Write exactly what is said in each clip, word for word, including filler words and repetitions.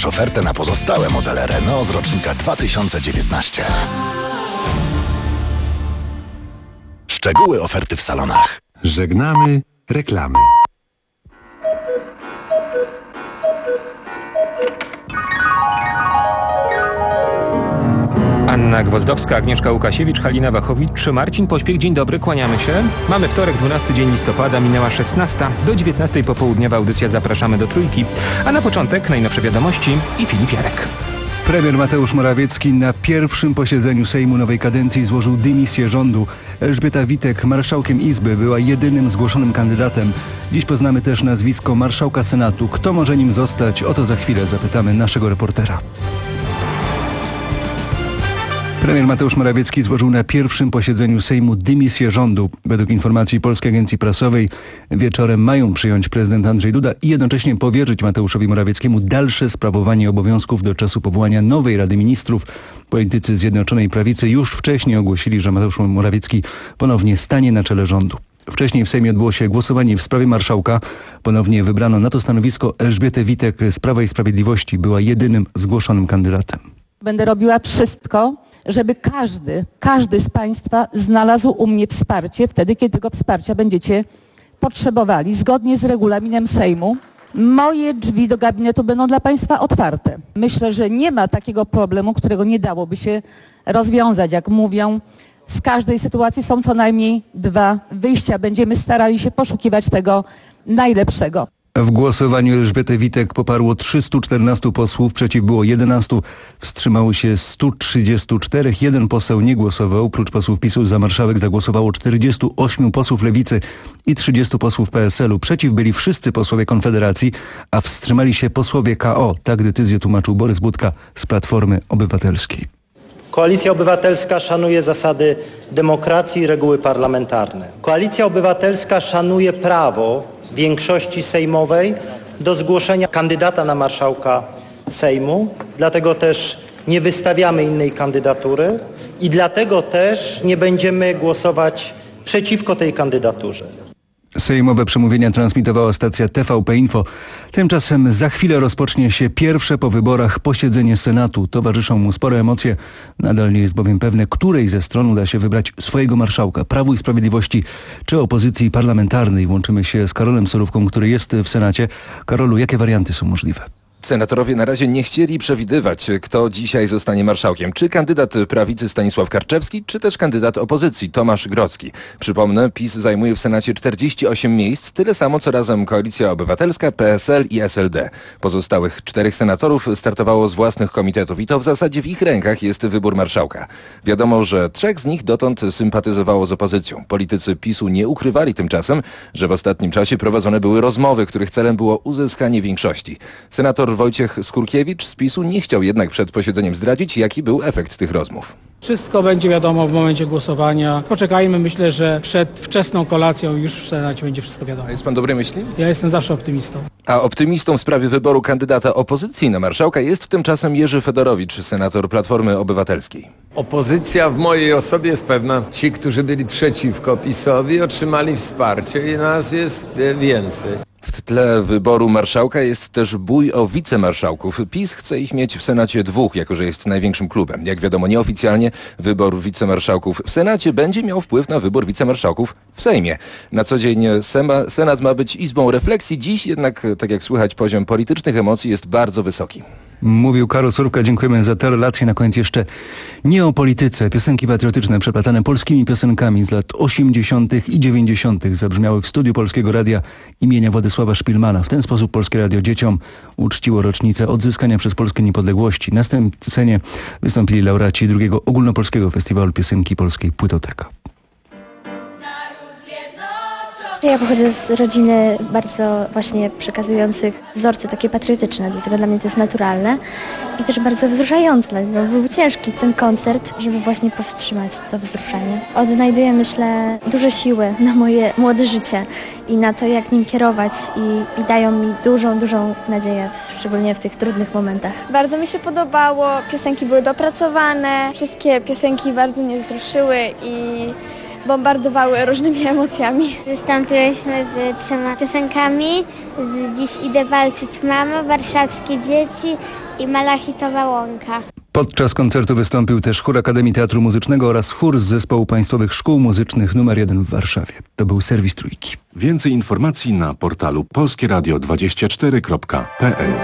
masz ofertę na pozostałe modele Renault z rocznika dwa tysiące dziewiętnaście. Szczegóły oferty w salonach. Żegnamy reklamy. Anna Gwozdowska, Agnieszka Łukasiewicz, Halina Wachowicz, Marcin Pośpiech. Dzień dobry, kłaniamy się. Mamy wtorek, dwunasty dzień listopada, minęła szesnasta. Do dziewiętnastej popołudniowa audycja Zapraszamy do Trójki. A na początek najnowsze wiadomości i Filip Jarek. Premier Mateusz Morawiecki na pierwszym posiedzeniu Sejmu nowej kadencji złożył dymisję rządu. Elżbieta Witek, marszałkiem Izby, była jedynym zgłoszonym kandydatem. Dziś poznamy też nazwisko marszałka Senatu. Kto może nim zostać? O to za chwilę zapytamy naszego reportera. Premier Mateusz Morawiecki złożył na pierwszym posiedzeniu Sejmu dymisję rządu. Według informacji Polskiej Agencji Prasowej wieczorem mają przyjąć prezydent Andrzej Duda i jednocześnie powierzyć Mateuszowi Morawieckiemu dalsze sprawowanie obowiązków do czasu powołania nowej Rady Ministrów. Politycy Zjednoczonej Prawicy już wcześniej ogłosili, że Mateusz Morawiecki ponownie stanie na czele rządu. Wcześniej w Sejmie odbyło się głosowanie w sprawie marszałka. Ponownie wybrano na to stanowisko Elżbietę Witek z Prawa i Sprawiedliwości. Była jedynym zgłoszonym kandydatem. Będę robiła wszystko, żeby każdy, każdy z Państwa znalazł u mnie wsparcie wtedy, kiedy tego wsparcia będziecie potrzebowali. Zgodnie z regulaminem Sejmu moje drzwi do gabinetu będą dla Państwa otwarte. Myślę, że nie ma takiego problemu, którego nie dałoby się rozwiązać. Jak mówią, z każdej sytuacji są co najmniej dwa wyjścia. Będziemy starali się poszukiwać tego najlepszego. W głosowaniu Elżbietę Witek poparło trzystu czternastu posłów, przeciw było jedenastu, wstrzymało się stu trzydziestu czterech, jeden poseł nie głosował. Prócz posłów PiSu za marszałek zagłosowało czterdziestu ośmiu posłów Lewicy i trzydziestu posłów P S L-u. Przeciw byli wszyscy posłowie Konfederacji, a wstrzymali się posłowie K O. Tak decyzję tłumaczył Borys Budka z Platformy Obywatelskiej. Koalicja Obywatelska szanuje zasady demokracji i reguły parlamentarne. Koalicja Obywatelska szanuje prawo większości sejmowej do zgłoszenia kandydata na marszałka Sejmu. Dlatego też nie wystawiamy innej kandydatury i dlatego też nie będziemy głosować przeciwko tej kandydaturze. Sejmowe przemówienia transmitowała stacja T V P Info. Tymczasem za chwilę rozpocznie się pierwsze po wyborach posiedzenie Senatu. Towarzyszą mu spore emocje. Nadal nie jest bowiem pewne, której ze stron uda się wybrać swojego marszałka. Prawu i Sprawiedliwości czy opozycji parlamentarnej. Łączymy się z Karolem Solówką, który jest w Senacie. Karolu, jakie warianty są możliwe? Senatorowie na razie nie chcieli przewidywać, kto dzisiaj zostanie marszałkiem. Czy kandydat prawicy Stanisław Karczewski, czy też kandydat opozycji Tomasz Grodzki. Przypomnę, PiS zajmuje w Senacie czterdzieści osiem miejsc, tyle samo co razem Koalicja Obywatelska, P S L i S L D. Pozostałych czterech senatorów startowało z własnych komitetów i to w zasadzie w ich rękach jest wybór marszałka. Wiadomo, że trzech z nich dotąd sympatyzowało z opozycją. Politycy PiSu nie ukrywali tymczasem, że w ostatnim czasie prowadzone były rozmowy, których celem było uzyskanie większości. Senator Wojciech Skurkiewicz z PiSu nie chciał jednak przed posiedzeniem zdradzić, jaki był efekt tych rozmów. Wszystko będzie wiadomo w momencie głosowania. Poczekajmy, myślę, że przed wczesną kolacją już w Senacie będzie wszystko wiadomo. A jest pan dobrej myśli? Ja jestem zawsze optymistą. A optymistą w sprawie wyboru kandydata opozycji na marszałka jest tymczasem Jerzy Fedorowicz, senator Platformy Obywatelskiej. Opozycja w mojej osobie jest pewna. Ci, którzy byli przeciwko PiS-owi, otrzymali wsparcie i nas jest więcej. W tle wyboru marszałka jest też bój o wicemarszałków. PiS chce ich mieć w Senacie dwóch, jako że jest największym klubem. Jak wiadomo, nieoficjalnie wybór wicemarszałków w Senacie będzie miał wpływ na wybór wicemarszałków w Sejmie. Na co dzień Sema, Senat ma być izbą refleksji. Dziś jednak, tak jak słychać, poziom politycznych emocji jest bardzo wysoki. Mówił Karol Solówka, dziękujemy za te relacje. Na koniec jeszcze nie o polityce. Piosenki patriotyczne przeplatane polskimi piosenkami z lat osiemdziesiątych i dziewięćdziesiątych zabrzmiały w studiu Polskiego Radia imienia Władysława Szpilmana. W ten sposób Polskie Radio dzieciom uczciło rocznicę odzyskania przez Polskę niepodległości. Na scenie wystąpili laureaci drugiego ogólnopolskiego festiwalu piosenki polskiej Płytoteka. Ja pochodzę z rodziny bardzo właśnie przekazujących wzorce takie patriotyczne, dlatego dla mnie to jest naturalne i też bardzo wzruszające. No, był ciężki ten koncert, żeby właśnie powstrzymać to wzruszenie. Odnajduję, myślę, dużo siły na moje młode życie i na to, jak nim kierować i, i dają mi dużą, dużą nadzieję, szczególnie w tych trudnych momentach. Bardzo mi się podobało, piosenki były dopracowane, wszystkie piosenki bardzo mnie wzruszyły i bombardowały różnymi emocjami. Wystąpiłyśmy z trzema piosenkami, z Dziś idę walczyć mamo, Warszawskie dzieci i Malachitowa Łąka. Podczas koncertu wystąpił też chór Akademii Teatru Muzycznego oraz chór z Zespołu Państwowych Szkół Muzycznych numer jeden w Warszawie. To był serwis Trójki. Więcej informacji na portalu polskie radio dwadzieścia cztery kropka p l.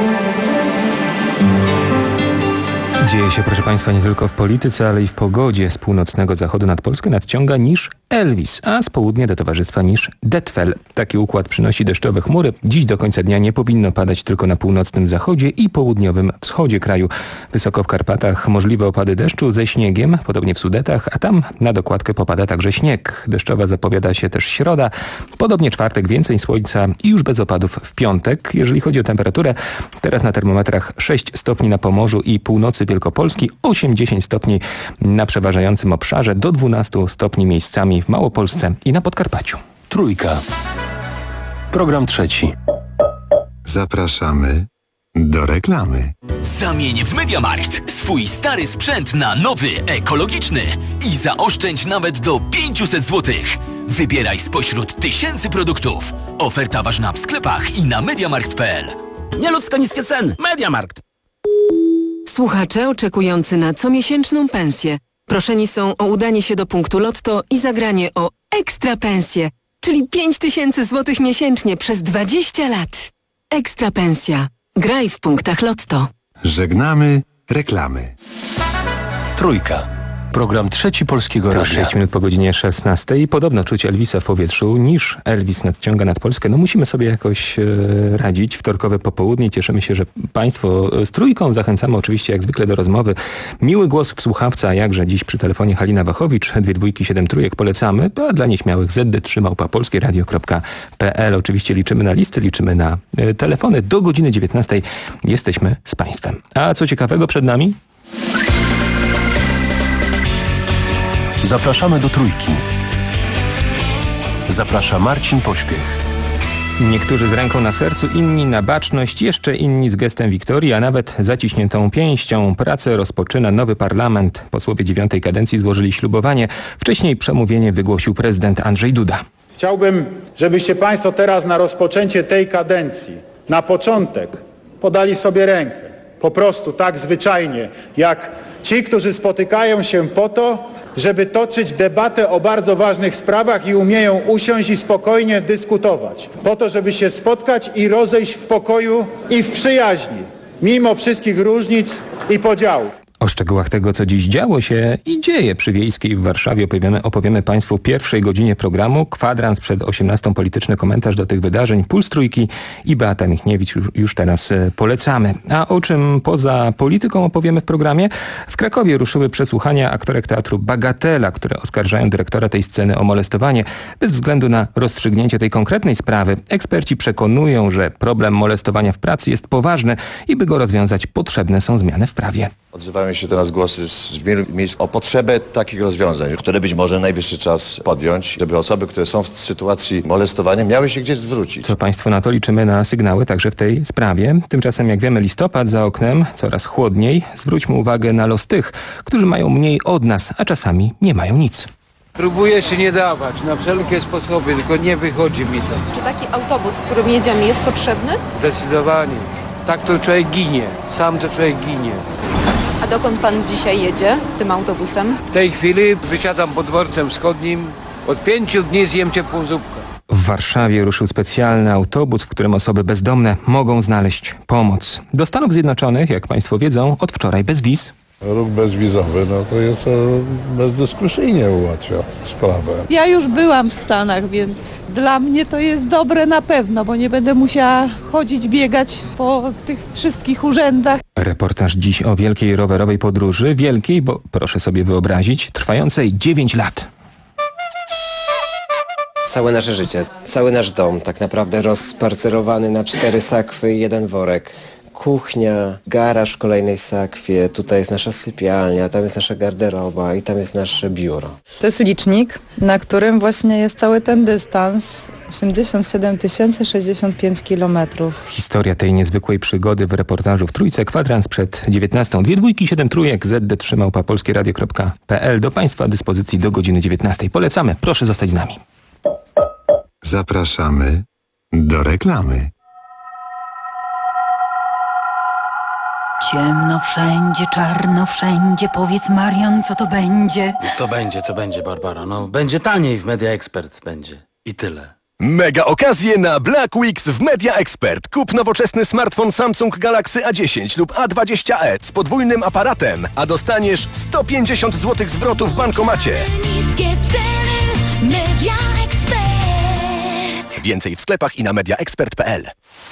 Dzieje się, proszę Państwa, nie tylko w polityce, ale i w pogodzie. Z północnego zachodu nad Polskę nadciąga niż Elvis, a z południa do towarzystwa niż Detfel. Taki układ przynosi deszczowe chmury. Dziś do końca dnia nie powinno padać tylko na północnym zachodzie i południowym wschodzie kraju. Wysoko w Karpatach możliwe opady deszczu ze śniegiem, podobnie w Sudetach, a tam na dokładkę popada także śnieg. Deszczowa zapowiada się też środa, podobnie czwartek więcej słońca i już bez opadów w piątek. Jeżeli chodzi o temperaturę, teraz na termometrach sześć stopni na Pomorzu i północy Wielkopolski, osiem do dziesięciu stopni na przeważającym obszarze, do dwunastu stopni miejscami w Małopolsce i na Podkarpaciu. Trójka. Program trzeci. Zapraszamy do reklamy. Zamień w MediaMarkt swój stary sprzęt na nowy, ekologiczny i zaoszczędź nawet do pięćset złotych. Wybieraj spośród tysięcy produktów. Oferta ważna w sklepach i na mediamarkt kropka p l. Nieludzko niskie ceny. MediaMarkt. Słuchacze oczekujący na comiesięczną pensję proszeni są o udanie się do punktu Lotto i zagranie o ekstra pensję, czyli pięć tysięcy złotych miesięcznie przez dwadzieścia lat. Ekstra pensja. Graj w punktach Lotto. Żegnamy reklamy. Trójka. Program trzeci Polskiego To Radia. sześć minut po godzinie szesnastej. Podobno czuć Elvisa w powietrzu, niż Elvis nadciąga nad Polskę. No musimy sobie jakoś e, radzić. Wtorkowe popołudnie. Cieszymy się, że Państwo z Trójką zachęcamy oczywiście jak zwykle do rozmowy. Miły głos w słuchawce, a jakże dziś przy telefonie Halina Wachowicz. Dwie dwójki, siedem trójek polecamy. A dla nieśmiałych zet de trzy małpa polskie radio kropka p l. Oczywiście liczymy na listy, liczymy na e, telefony. Do godziny dziewiętnastej jesteśmy z Państwem. A co ciekawego przed nami? Zapraszamy do Trójki. Zaprasza Marcin Pośpiech. Niektórzy z ręką na sercu, inni na baczność, jeszcze inni z gestem wiktorii, a nawet zaciśniętą pięścią. Pracę rozpoczyna nowy parlament. Posłowie dziewiątej kadencji złożyli ślubowanie. Wcześniej przemówienie wygłosił prezydent Andrzej Duda. Chciałbym, żebyście Państwo teraz na rozpoczęcie tej kadencji, na początek, podali sobie rękę. Po prostu tak zwyczajnie, jak ci, którzy spotykają się po to, żeby toczyć debatę o bardzo ważnych sprawach i umieją usiąść i spokojnie dyskutować. Po to, żeby się spotkać i rozejść w pokoju i w przyjaźni, mimo wszystkich różnic i podziałów. O szczegółach tego, co dziś działo się i dzieje przy Wiejskiej w Warszawie opowiemy, opowiemy Państwu w pierwszej godzinie programu. Kwadrans przed osiemnastą, polityczny komentarz do tych wydarzeń. Puls Trójki i Beata Michniewicz już, już teraz polecamy. A o czym poza polityką opowiemy w programie? W Krakowie ruszyły przesłuchania aktorek teatru Bagatela, które oskarżają dyrektora tej sceny o molestowanie. Bez względu na rozstrzygnięcie tej konkretnej sprawy, eksperci przekonują, że problem molestowania w pracy jest poważny i by go rozwiązać, potrzebne są zmiany w prawie. Odzywają się do nas głosy z wielu miejsc o potrzebę takich rozwiązań, które być może najwyższy czas podjąć, żeby osoby, które są w sytuacji molestowania, miały się gdzieś zwrócić. Co Państwo na to? Liczymy na sygnały także w tej sprawie. Tymczasem, jak wiemy, listopad za oknem, coraz chłodniej. Zwróćmy uwagę na los tych, którzy mają mniej od nas, a czasami nie mają nic. Próbuję się nie dawać na wszelkie sposoby, tylko nie wychodzi mi to. Czy taki autobus, którym jedziemy, jest potrzebny? Zdecydowanie. Tak to człowiek ginie. Sam to człowiek ginie. A dokąd pan dzisiaj jedzie tym autobusem? W tej chwili wysiadam pod dworcem wschodnim. Od pięciu dni zjem ciepłą zupkę. W Warszawie ruszył specjalny autobus, w którym osoby bezdomne mogą znaleźć pomoc. Do Stanów Zjednoczonych, jak Państwo wiedzą, od wczoraj bez wiz. Ruch bezwizowy, no to jest bezdyskusyjnie ułatwia sprawę. Ja już byłam w Stanach, więc dla mnie to jest dobre na pewno, bo nie będę musiała chodzić, biegać po tych wszystkich urzędach. Reportaż dziś o wielkiej rowerowej podróży, wielkiej, bo proszę sobie wyobrazić, trwającej dziewięć lat. Całe nasze życie, cały nasz dom tak naprawdę rozparcerowany na cztery sakwy i jeden worek. Kuchnia, garaż w kolejnej sakwie, tutaj jest nasza sypialnia, tam jest nasza garderoba i tam jest nasze biuro. To jest licznik, na którym właśnie jest cały ten dystans, osiemdziesiąt siedem tysięcy sześćdziesiąt pięć kilometrów. Historia tej niezwykłej przygody w reportażu w Trójce, kwadrans przed dziewiętnastą. Dwie dwójki, siedem trójek, zet de trzy małpa polskie radio kropka p l. Do Państwa dyspozycji do godziny dziewiętnastej. Polecamy, proszę zostać z nami. Zapraszamy do reklamy. Ciemno wszędzie, czarno wszędzie. Powiedz, Marian, co to będzie? Co będzie, co będzie, Barbara? No, będzie taniej w Media Expert, będzie. I tyle. Mega okazje na Black Weeks w Media Expert. Kup nowoczesny smartfon Samsung Galaxy A dziesięć lub A dwadzieścia e z podwójnym aparatem, a dostaniesz sto pięćdziesiąt złotych zwrotu w bankomacie. Niskie ceny, Media Expert. Więcej w sklepach i na media expert kropka p l.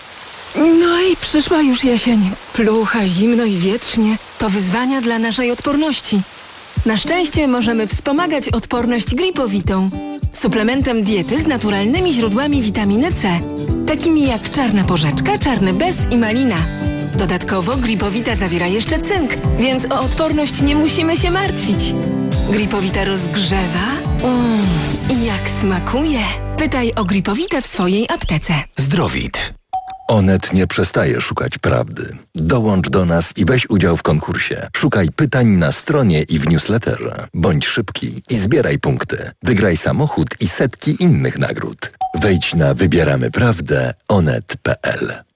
No i przyszła już jesień. Plucha, zimno i wietrznie. To wyzwania dla naszej odporności. Na szczęście możemy wspomagać odporność gripowitą. Suplementem diety z naturalnymi źródłami witaminy C. Takimi jak czarna porzeczka, czarny bez i malina. Dodatkowo gripowita zawiera jeszcze cynk, więc o odporność nie musimy się martwić. Gripowita rozgrzewa. Mmm, i jak smakuje. Pytaj o gripowitę w swojej aptece. Zdrowit. Onet nie przestaje szukać prawdy. Dołącz do nas i weź udział w konkursie. Szukaj pytań na stronie i w newsletterze. Bądź szybki i zbieraj punkty. Wygraj samochód i setki innych nagród. Wejdź na wybieramy prawdę onet kropka p l.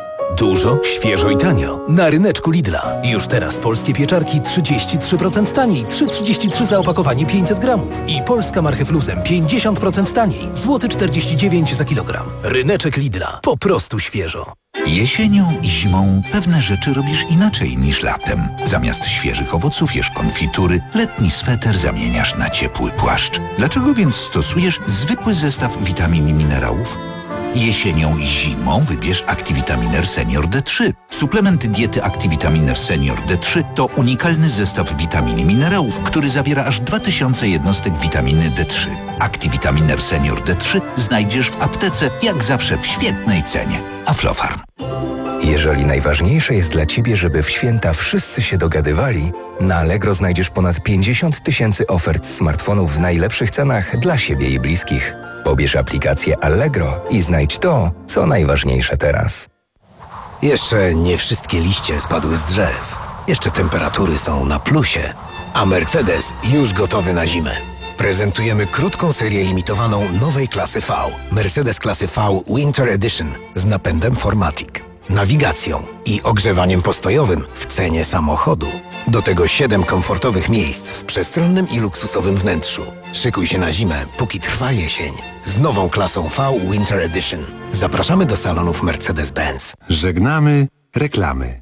Dużo, świeżo i tanio. Na ryneczku Lidla. Już teraz polskie pieczarki trzydzieści trzy procent taniej. trzy trzydzieści trzy za opakowanie pięćset gramów. I polska marchew luzem pięćdziesiąt procent taniej. Złoty czterdzieści dziewięć za kilogram. Ryneczek Lidla. Po prostu świeżo. Jesienią i zimą pewne rzeczy robisz inaczej niż latem. Zamiast świeżych owoców jesz konfitury, letni sweter zamieniasz na ciepły płaszcz. Dlaczego więc stosujesz zwykły zestaw witamin i minerałów? Jesienią i zimą wybierz Activitaminer Senior D trzy. Suplement diety Activitaminer Senior D trzy to unikalny zestaw witamin i minerałów, który zawiera aż dwa tysiące jednostek witaminy D trzy. Activitaminer Senior D trzy znajdziesz w aptece, jak zawsze w świetnej cenie. Aflofarm. Jeżeli najważniejsze jest dla Ciebie, żeby w święta wszyscy się dogadywali, na Allegro znajdziesz ponad pięćdziesiąt tysięcy ofert smartfonów w najlepszych cenach dla siebie i bliskich. Pobierz aplikację Allegro i znajdź to, co najważniejsze teraz. Jeszcze nie wszystkie liście spadły z drzew. Jeszcze temperatury są na plusie. A Mercedes już gotowy na zimę. Prezentujemy krótką serię limitowaną nowej klasy V. Mercedes klasy V Winter Edition z napędem cztery matic, nawigacją i ogrzewaniem postojowym w cenie samochodu. Do tego siedem komfortowych miejsc w przestronnym i luksusowym wnętrzu. Szykuj się na zimę, póki trwa jesień. Z nową klasą V Winter Edition. Zapraszamy do salonów Mercedes-Benz. Żegnamy reklamy.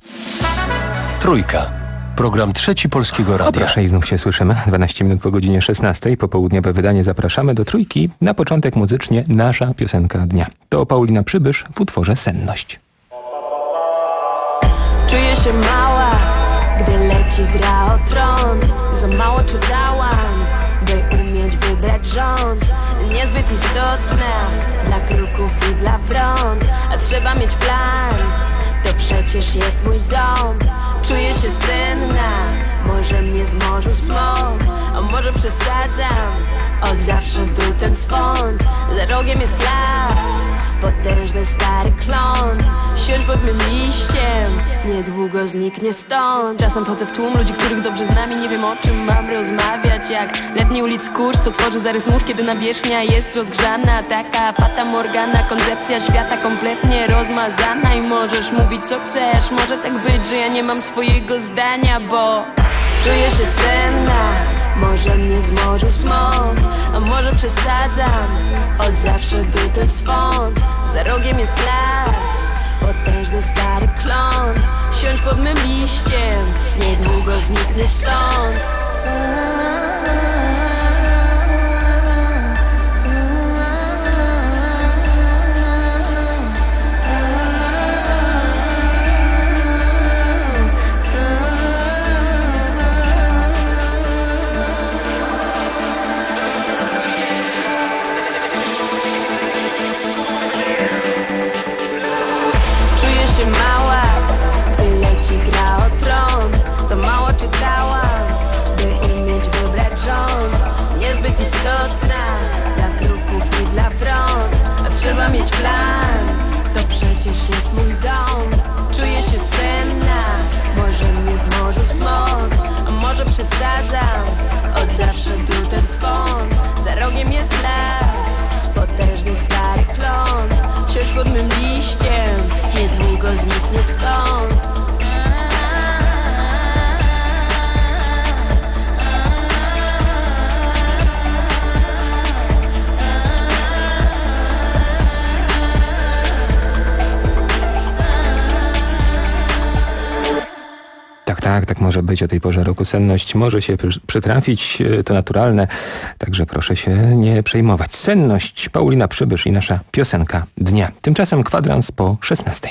Trójka. Program Trzeci Polskiego O Radia. proszę, i znów się słyszymy. dwanaście minut po godzinie szesnastej. Popołudniowe wydanie zapraszamy do Trójki. Na początek muzycznie nasza piosenka dnia. To Paulina Przybysz w utworze Senność. Czuję się mała, gdy leci gra o tron. Za mało czytałam, by umieć wybrać rząd. Niezbyt istotna dla kruków i dla front. A trzeba mieć plan, to przecież jest mój dom. Czuję się senna, może mnie zmorzył smog. A może przesadzam, od zawsze był ten swąd. Za rogiem jest las, potężny stary klon. Siądź pod mym liściem, niedługo zniknie stąd. Czasem chodzę w tłum ludzi, których dobrze znam i nie wiem, o czym mam rozmawiać. Jak letni ulic kurz, co tworzy zarys mórz, kiedy nawierzchnia jest rozgrzana. Taka fata morgana, koncepcja świata kompletnie rozmazana. I możesz mówić co chcesz, może tak być, że ja nie mam swojego zdania, bo czuję się senna, może mnie zmorzył smog. A może przesadzam, od zawsze był ten swąd. Za rogiem jest las, potężny stary klon. Siądź pod mym liściem, niedługo zniknę stąd. Mała, gdy leci gra o tron. Za mało czytałam, by umieć wybrać rząd. Niezbyt istotna dla kruków i dla front. A trzeba mieć plan, to przecież jest mój dom. Czuję się senna, może mnie zmorzył smog. A może przesadzam, od zawsze był ten swąd. Za rogiem jest las, potężny stary klon. Siądź pod mym liściem, niedługo zniknie stąd. Tak, tak, tak może być o tej porze roku. Senność może się przytrafić, to naturalne, także proszę się nie przejmować. Senność, Paulina Przybysz i nasza piosenka dnia. Tymczasem kwadrans po szesnastej.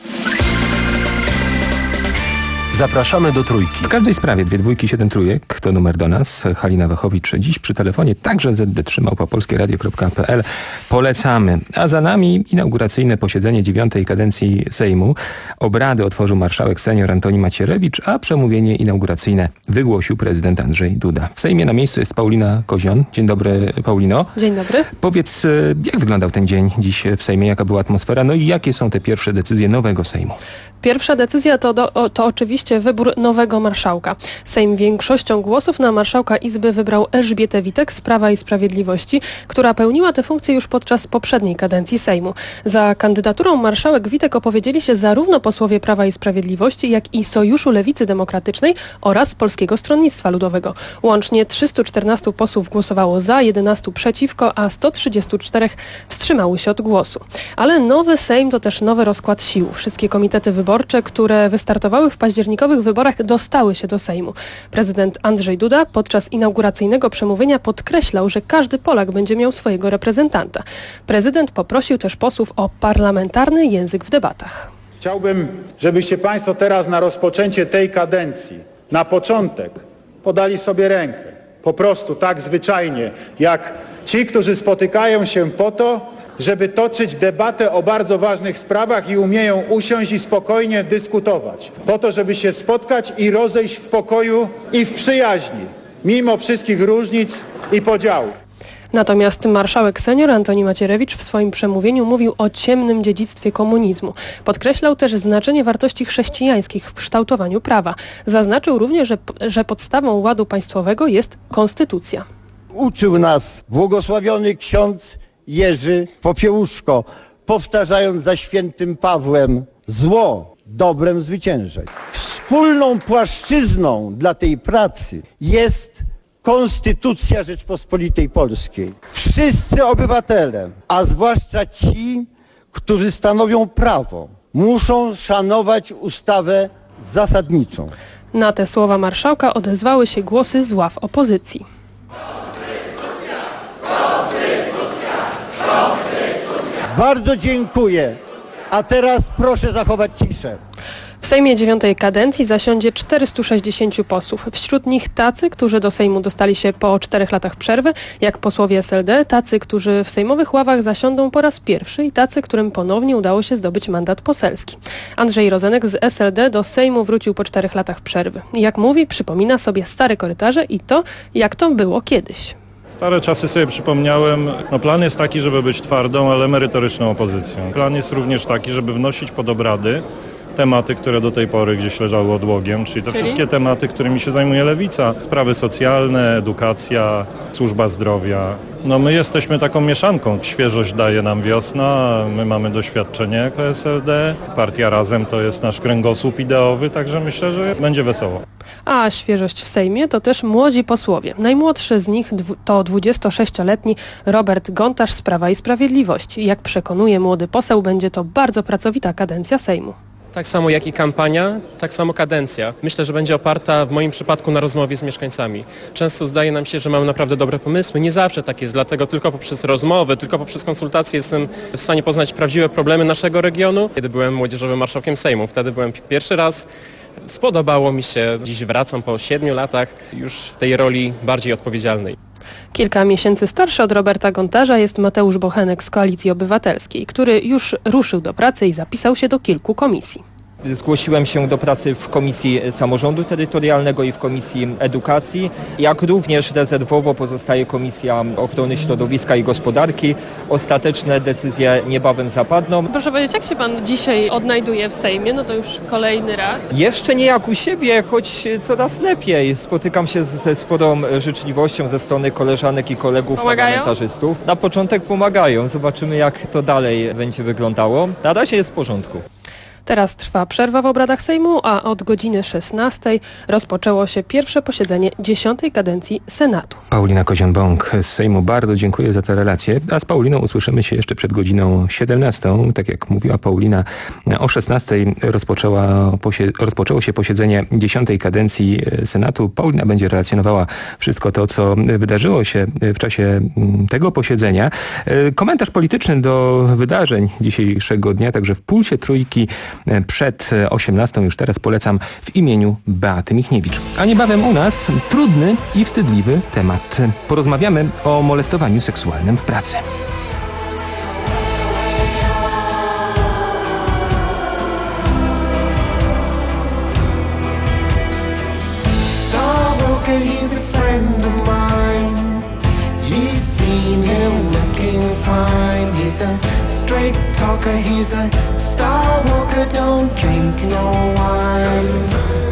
Zapraszamy do Trójki. W każdej sprawie dwie dwójki, siedem trójek to numer do nas. Halina Wachowicz dziś przy telefonie, także zet de trzy małpa polskie radio kropka pe el. Polecamy. A za nami inauguracyjne posiedzenie dziewiątej kadencji Sejmu. Obrady otworzył marszałek senior Antoni Macierewicz, a przemówienie inauguracyjne wygłosił prezydent Andrzej Duda. W Sejmie na miejscu jest Paulina Kozion. Dzień dobry, Paulino. Dzień dobry. Powiedz, jak wyglądał ten dzień dziś w Sejmie, jaka była atmosfera, no i jakie są te pierwsze decyzje nowego Sejmu? Pierwsza decyzja to, do, to oczywiście wybór nowego marszałka. Sejm większością głosów na marszałka Izby wybrał Elżbietę Witek z Prawa i Sprawiedliwości, która pełniła tę funkcję już podczas poprzedniej kadencji Sejmu. Za kandydaturą marszałek Witek opowiedzieli się zarówno posłowie Prawa i Sprawiedliwości, jak i Sojuszu Lewicy Demokratycznej oraz Polskiego Stronnictwa Ludowego. Łącznie trzystu czternastu posłów głosowało za, jedenastu przeciwko, a sto trzydzieści cztery wstrzymało się od głosu. Ale nowy Sejm to też nowy rozkład sił. Wszystkie komitety wyborcze, które wystartowały w październikowych wyborach, dostały się do Sejmu. Prezydent Andrzej Duda podczas inauguracyjnego przemówienia podkreślał, że każdy Polak będzie miał swojego reprezentanta. Prezydent poprosił też posłów o parlamentarny język w debatach. Chciałbym, żebyście Państwo teraz na rozpoczęcie tej kadencji, na początek podali sobie rękę. Po prostu tak zwyczajnie, jak ci, którzy spotykają się po to, żeby toczyć debatę o bardzo ważnych sprawach i umieją usiąść i spokojnie dyskutować. Po to, żeby się spotkać i rozejść w pokoju i w przyjaźni, mimo wszystkich różnic i podziałów. Natomiast marszałek senior Antoni Macierewicz w swoim przemówieniu mówił o ciemnym dziedzictwie komunizmu. Podkreślał też znaczenie wartości chrześcijańskich w kształtowaniu prawa. Zaznaczył również, że, że podstawą ładu państwowego jest konstytucja. Uczył nas błogosławiony ksiądz Jerzy Popiełuszko, powtarzając za świętym Pawłem: zło dobrem zwyciężać. Wspólną płaszczyzną dla tej pracy jest Konstytucja Rzeczpospolitej Polskiej. Wszyscy obywatele, a zwłaszcza ci, którzy stanowią prawo, muszą szanować ustawę zasadniczą. Na te słowa marszałka odezwały się głosy z ław opozycji. Bardzo dziękuję. A teraz proszę zachować ciszę. W Sejmie dziewiątej kadencji zasiądzie czterystu sześćdziesięciu posłów. Wśród nich tacy, którzy do Sejmu dostali się po czterech latach przerwy, jak posłowie es el de, tacy, którzy w sejmowych ławach zasiądą po raz pierwszy i tacy, którym ponownie udało się zdobyć mandat poselski. Andrzej Rozenek z es el de do Sejmu wrócił po czterech latach przerwy. Jak mówi, przypomina sobie stare korytarze i to, jak to było kiedyś. Stare czasy sobie przypomniałem. No plan jest taki, żeby być twardą, ale merytoryczną opozycją. Plan jest również taki, żeby wnosić pod obrady tematy, które do tej pory gdzieś leżały odłogiem, czyli te czyli? wszystkie tematy, którymi się zajmuje lewica. Sprawy socjalne, edukacja, służba zdrowia. No my jesteśmy taką mieszanką. Świeżość daje nam wiosna, my mamy doświadczenie jako es el de. Partia Razem to jest nasz kręgosłup ideowy, także myślę, że będzie wesoło. A świeżość w Sejmie to też młodzi posłowie. Najmłodszy z nich to dwudziestosześcioletni Robert Gontarz z Prawa i Sprawiedliwości. Jak przekonuje młody poseł, będzie to bardzo pracowita kadencja Sejmu. Tak samo jak i kampania, tak samo kadencja. Myślę, że będzie oparta w moim przypadku na rozmowie z mieszkańcami. Często zdaje nam się, że mamy naprawdę dobre pomysły. Nie zawsze tak jest, dlatego tylko poprzez rozmowy, tylko poprzez konsultacje jestem w stanie poznać prawdziwe problemy naszego regionu. Kiedy byłem młodzieżowym marszałkiem Sejmu, wtedy byłem pierwszy raz. Spodobało mi się. Dziś wracam po siedmiu latach już w tej roli bardziej odpowiedzialnej. Kilka miesięcy starszy od Roberta Gontarza jest Mateusz Bochenek z Koalicji Obywatelskiej, który już ruszył do pracy i zapisał się do kilku komisji. Zgłosiłem się do pracy w Komisji Samorządu Terytorialnego i w Komisji Edukacji, jak również rezerwowo pozostaje Komisja Ochrony Środowiska i Gospodarki. Ostateczne decyzje niebawem zapadną. Proszę powiedzieć, jak się pan dzisiaj odnajduje w Sejmie? No to już kolejny raz. Jeszcze nie jak u siebie, choć coraz lepiej. Spotykam się ze sporą życzliwością ze strony koleżanek i kolegów Pomagają? Parlamentarzystów. Na początek pomagają. Zobaczymy, jak to dalej będzie wyglądało. Na razie jest w porządku. Teraz trwa przerwa w obradach Sejmu, a od godziny szesnastej rozpoczęło się pierwsze posiedzenie dziesiątej kadencji Senatu. Paulina Kozian-Bąk z Sejmu, bardzo dziękuję za tę relację. A z Pauliną usłyszymy się jeszcze przed godziną siedemnastą. Tak jak mówiła Paulina, o szesnastej rozpoczęła, rozpoczęło się posiedzenie dziesiątej kadencji Senatu. Paulina będzie relacjonowała wszystko to, co wydarzyło się w czasie tego posiedzenia. Komentarz polityczny do wydarzeń dzisiejszego dnia, także w Pulsie Trójki przed osiemnastą. Już teraz polecam w imieniu Beaty Michniewicz. A niebawem u nas trudny i wstydliwy temat. Porozmawiamy o molestowaniu seksualnym w pracy. He's a friend of mine. You've seen him looking fine. He's a straight talker, he's a star walker, don't drink no wine.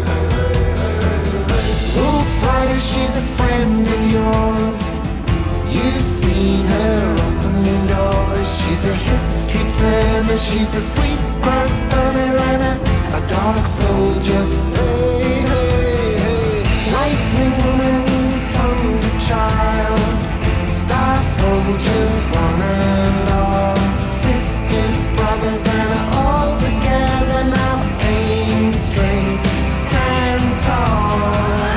Wolf Rider, she's a friend of yours. You've seen her open doors. She's a history teller, she's a sweet grass burner and a, a dark soldier. Hey, hey, hey. Lightning woman, thunder child, star soldiers, one and all, sisters, brothers, and all together now. Aim straight, stand tall.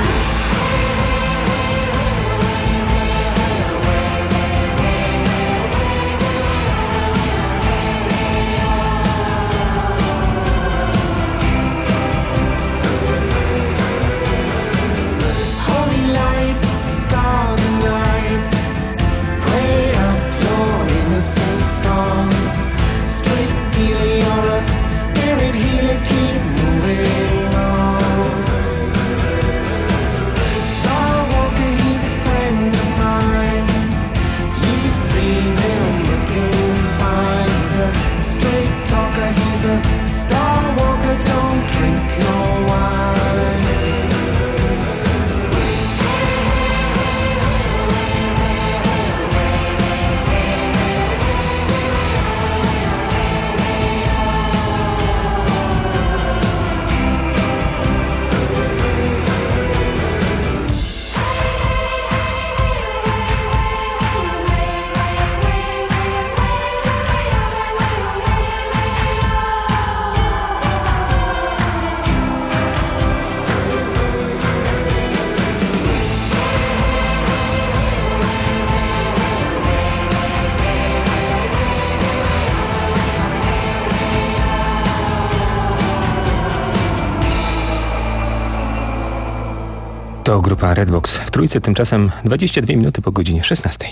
To grupa Redbox w Trójce, tymczasem dwadzieścia dwie minuty po godzinie szesnastej.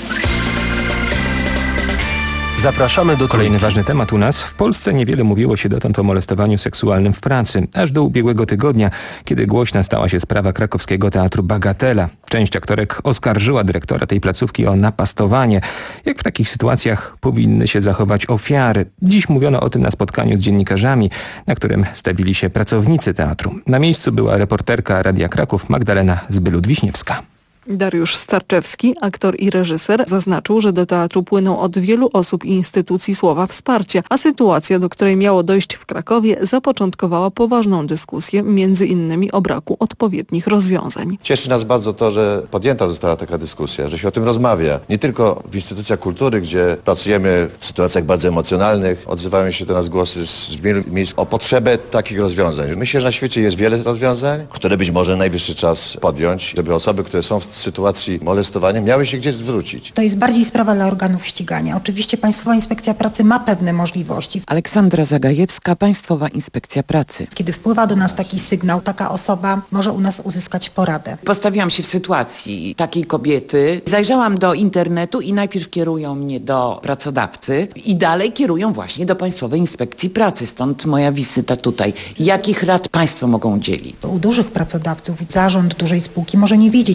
Zapraszamy do Kolejny ważny temat u nas. W Polsce niewiele mówiło się dotąd o molestowaniu seksualnym w pracy. Aż do ubiegłego tygodnia, kiedy głośna stała się sprawa krakowskiego teatru Bagatela. Część aktorek oskarżyła dyrektora tej placówki o napastowanie. Jak w takich sytuacjach powinny się zachować ofiary? Dziś mówiono o tym na spotkaniu z dziennikarzami, na którym stawili się pracownicy teatru. Na miejscu była reporterka Radia Kraków Magdalena Zbylut-Wiśniewska. Dariusz Starczewski, aktor i reżyser, zaznaczył, że do teatru płyną od wielu osób i instytucji słowa wsparcia, a sytuacja, do której miało dojść w Krakowie, zapoczątkowała poważną dyskusję, między innymi o braku odpowiednich rozwiązań. Cieszy nas bardzo to, że podjęta została taka dyskusja, że się o tym rozmawia. Nie tylko w instytucjach kultury, gdzie pracujemy w sytuacjach bardzo emocjonalnych, odzywają się do nas głosy z wielu miejsc o potrzebę takich rozwiązań. Myślę, że na świecie jest wiele rozwiązań, które być może najwyższy czas podjąć, żeby osoby, które są w sytuacji molestowania miały się gdzieś zwrócić. To jest bardziej sprawa dla organów ścigania. Oczywiście Państwowa Inspekcja Pracy ma pewne możliwości. Aleksandra Zagajewska, Państwowa Inspekcja Pracy. Kiedy wpływa do nas taki sygnał, taka osoba może u nas uzyskać poradę. Postawiłam się w sytuacji takiej kobiety. Zajrzałam do internetu i najpierw kierują mnie do pracodawcy i dalej kierują właśnie do Państwowej Inspekcji Pracy. Stąd moja wizyta tutaj. Jakich rad Państwo mogą udzielić? U dużych pracodawców zarząd dużej spółki może nie wiedzieć, co się dzieje.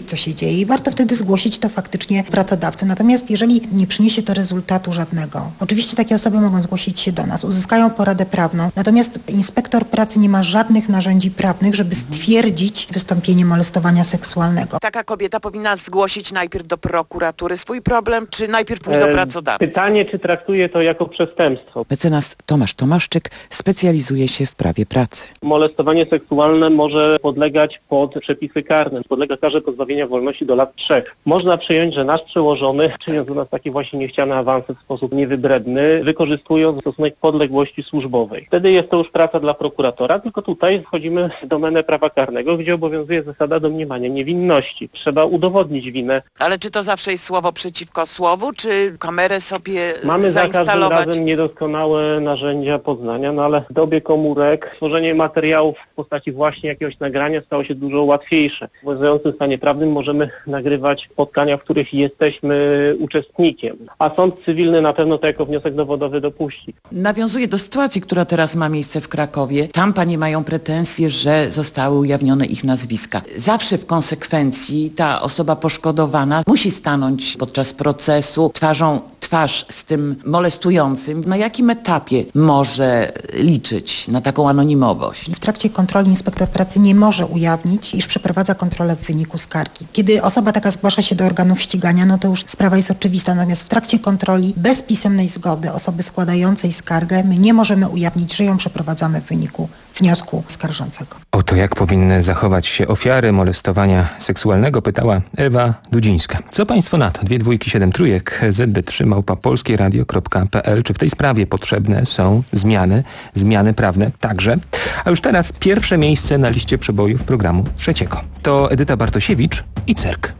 się i warto wtedy zgłosić to faktycznie pracodawcy. Natomiast jeżeli nie przyniesie to rezultatu żadnego, oczywiście takie osoby mogą zgłosić się do nas, uzyskają poradę prawną, natomiast inspektor pracy nie ma żadnych narzędzi prawnych, żeby stwierdzić wystąpienie molestowania seksualnego. Taka kobieta powinna zgłosić najpierw do prokuratury swój problem, czy najpierw pójść do pracodawcy? Pytanie, czy traktuje to jako przestępstwo? Mecenas Tomasz Tomaszczyk specjalizuje się w prawie pracy. Molestowanie seksualne może podlegać pod przepisy karne. Podlega karze pozbawienia wolności do lat trzech. Można przyjąć, że nasz przełożony, czyniąc u nas takie właśnie niechciane awanse w sposób niewybredny, wykorzystując stosunek podległości służbowej. Wtedy jest to już praca dla prokuratora, tylko tutaj wchodzimy w domenę prawa karnego, gdzie obowiązuje zasada domniemania niewinności. Trzeba udowodnić winę. Ale czy to zawsze jest słowo przeciwko słowu, czy kamerę sobie Mamy zainstalować? za każdym razem niedoskonałe narzędzia poznania, no ale w dobie komórek tworzenie materiałów w postaci właśnie jakiegoś nagrania stało się dużo łatwiejsze. W obowiązującym stanie prawnym możemy nagrywać spotkania, w których jesteśmy uczestnikiem, a sąd cywilny na pewno to jako wniosek dowodowy dopuści. Nawiązuję do sytuacji, która teraz ma miejsce w Krakowie. Tam panie mają pretensje, że zostały ujawnione ich nazwiska. Zawsze w konsekwencji ta osoba poszkodowana musi stanąć podczas procesu twarzą twarz z tym molestującym. Na jakim etapie może liczyć na taką anonimowość? W trakcie kontroli inspektor pracy nie może ujawnić, iż przeprowadza kontrolę w wyniku skargi. Kiedy osoba taka zgłasza się do organów ścigania, no to już sprawa jest oczywista. Natomiast w trakcie kontroli bez pisemnej zgody osoby składającej skargę my nie możemy ujawnić, że ją przeprowadzamy w wyniku wniosku skarżącego. O to, jak powinny zachować się ofiary molestowania seksualnego, pytała Ewa Dudzińska. Co państwo na to? Dwie dwójki, siedem trójek, zet de trzy małpa polskieradio kropka pe el. Czy w tej sprawie potrzebne są zmiany, zmiany prawne także? A już teraz pierwsze miejsce na liście przebojów programu trzeciego. To Edyta Bartosiewicz i Cyrk.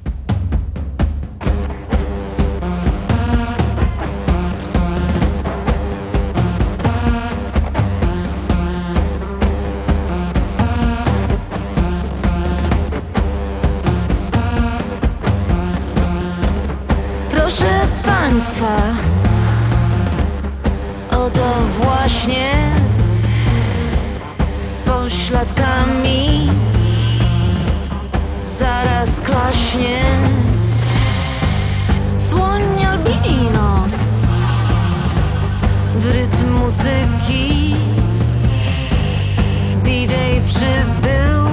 Proszę Państwa, oto właśnie pośladkami zaraz klaśnie słoń albinos w rytm muzyki. D J przybył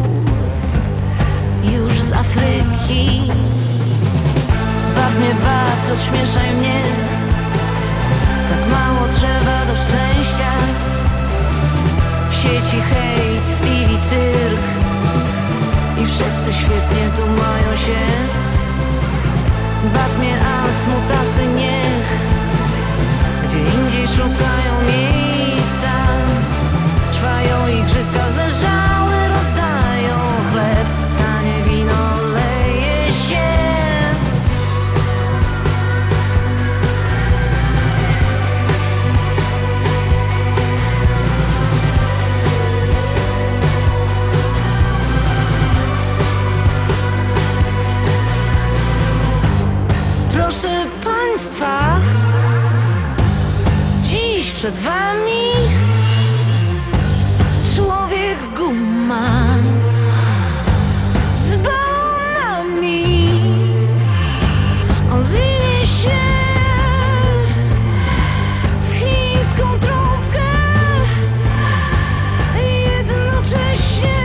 już z Afryki. Baw mnie, baw, rozśmieszaj mnie. Tak mało trzeba do szczęścia. W sieci hejt, w T V cyrk i wszyscy świetnie tu mają się. Baw mnie, a smutasy niech gdzie indziej szukają miejsca. Trwają igrzyska, zleżały rozdają chleb. Tanie wino leje się. Proszę Państwa, dziś przed Wami człowiek guma z balonami. On zwinie się w chińską trąbkę jednocześnie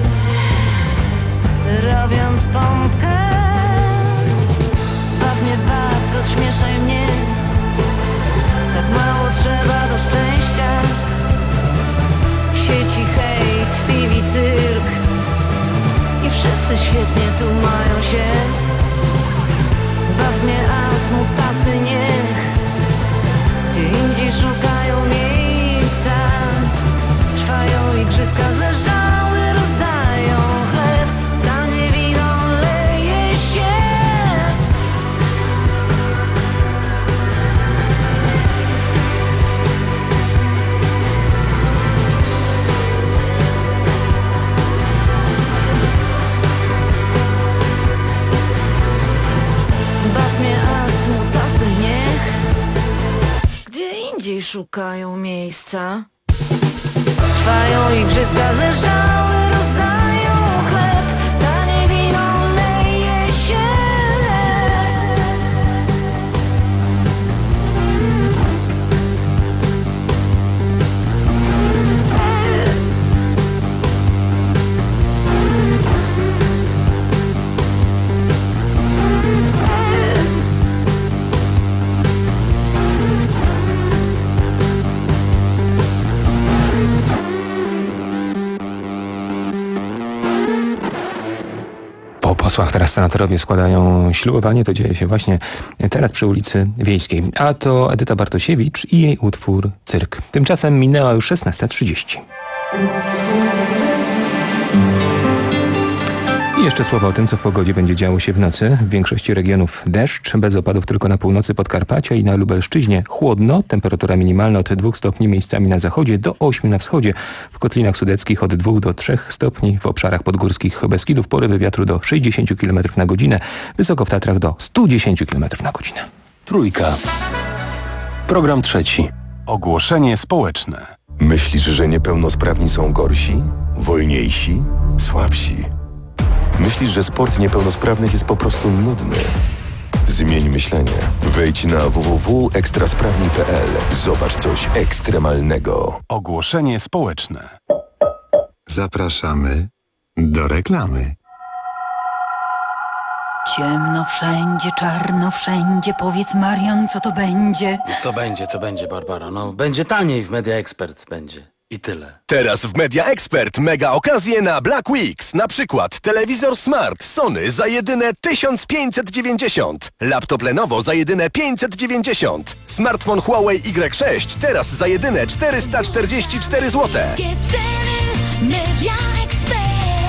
robiąc pompkę. Baw mnie, baw, rozśmieszaj mnie. Tak mało trzeba do szczęścia. W sieci hejt, w T V cyrk i wszyscy świetnie tu mają się. Baw mnie, a smutasy niech gdzie indziej szukają miejsca. Trwają igrzyska, zleżały rozdają chleb. Tanie wino leje się. Baw mnie, a smutasy niech gdzie indziej szukają miejsca. Trwają igrzyska, zleżały rozdają chleb. Tanie wino leje się. posłach teraz senatorowie składają ślubowanie. To dzieje się właśnie teraz przy ulicy Wiejskiej. A to Edyta Bartosiewicz i jej utwór Cyrk. Tymczasem minęła już szesnasta trzydzieści. I jeszcze słowo o tym, co w pogodzie będzie działo się w nocy. W większości regionów deszcz, bez opadów tylko na północy Podkarpacia i na Lubelszczyźnie chłodno. Temperatura minimalna od dwóch stopni miejscami na zachodzie do ośmiu na wschodzie. W kotlinach sudeckich od dwóch do trzech stopni. W obszarach podgórskich Beskidów porywy wiatru do sześćdziesięciu kilometrów na godzinę. Wysoko w Tatrach do stu dziesięciu kilometrów na godzinę. Trójka. Program trzeci. Ogłoszenie społeczne. Myślisz, że niepełnosprawni są gorsi, wolniejsi, słabsi? Myślisz, że sport niepełnosprawnych jest po prostu nudny? Zmień myślenie. Wejdź na w w w kropka ekstrasprawni kropka p l. Zobacz coś ekstremalnego. Ogłoszenie społeczne. Zapraszamy do reklamy. Ciemno wszędzie, czarno wszędzie. Powiedz, Marian, co to będzie? Co będzie, co będzie, Barbara? No, będzie taniej w Media Expert, będzie. I tyle. Teraz w Media Expert mega okazje na Black Weeks. Na przykład telewizor Smart Sony za jedyne tysiąc pięćset dziewięćdziesiąt. Laptop Lenovo za jedyne pięćset dziewięćdziesiąt. Smartfon Huawei Y sześć teraz za jedyne czterysta czterdzieści cztery złote. Media Expert.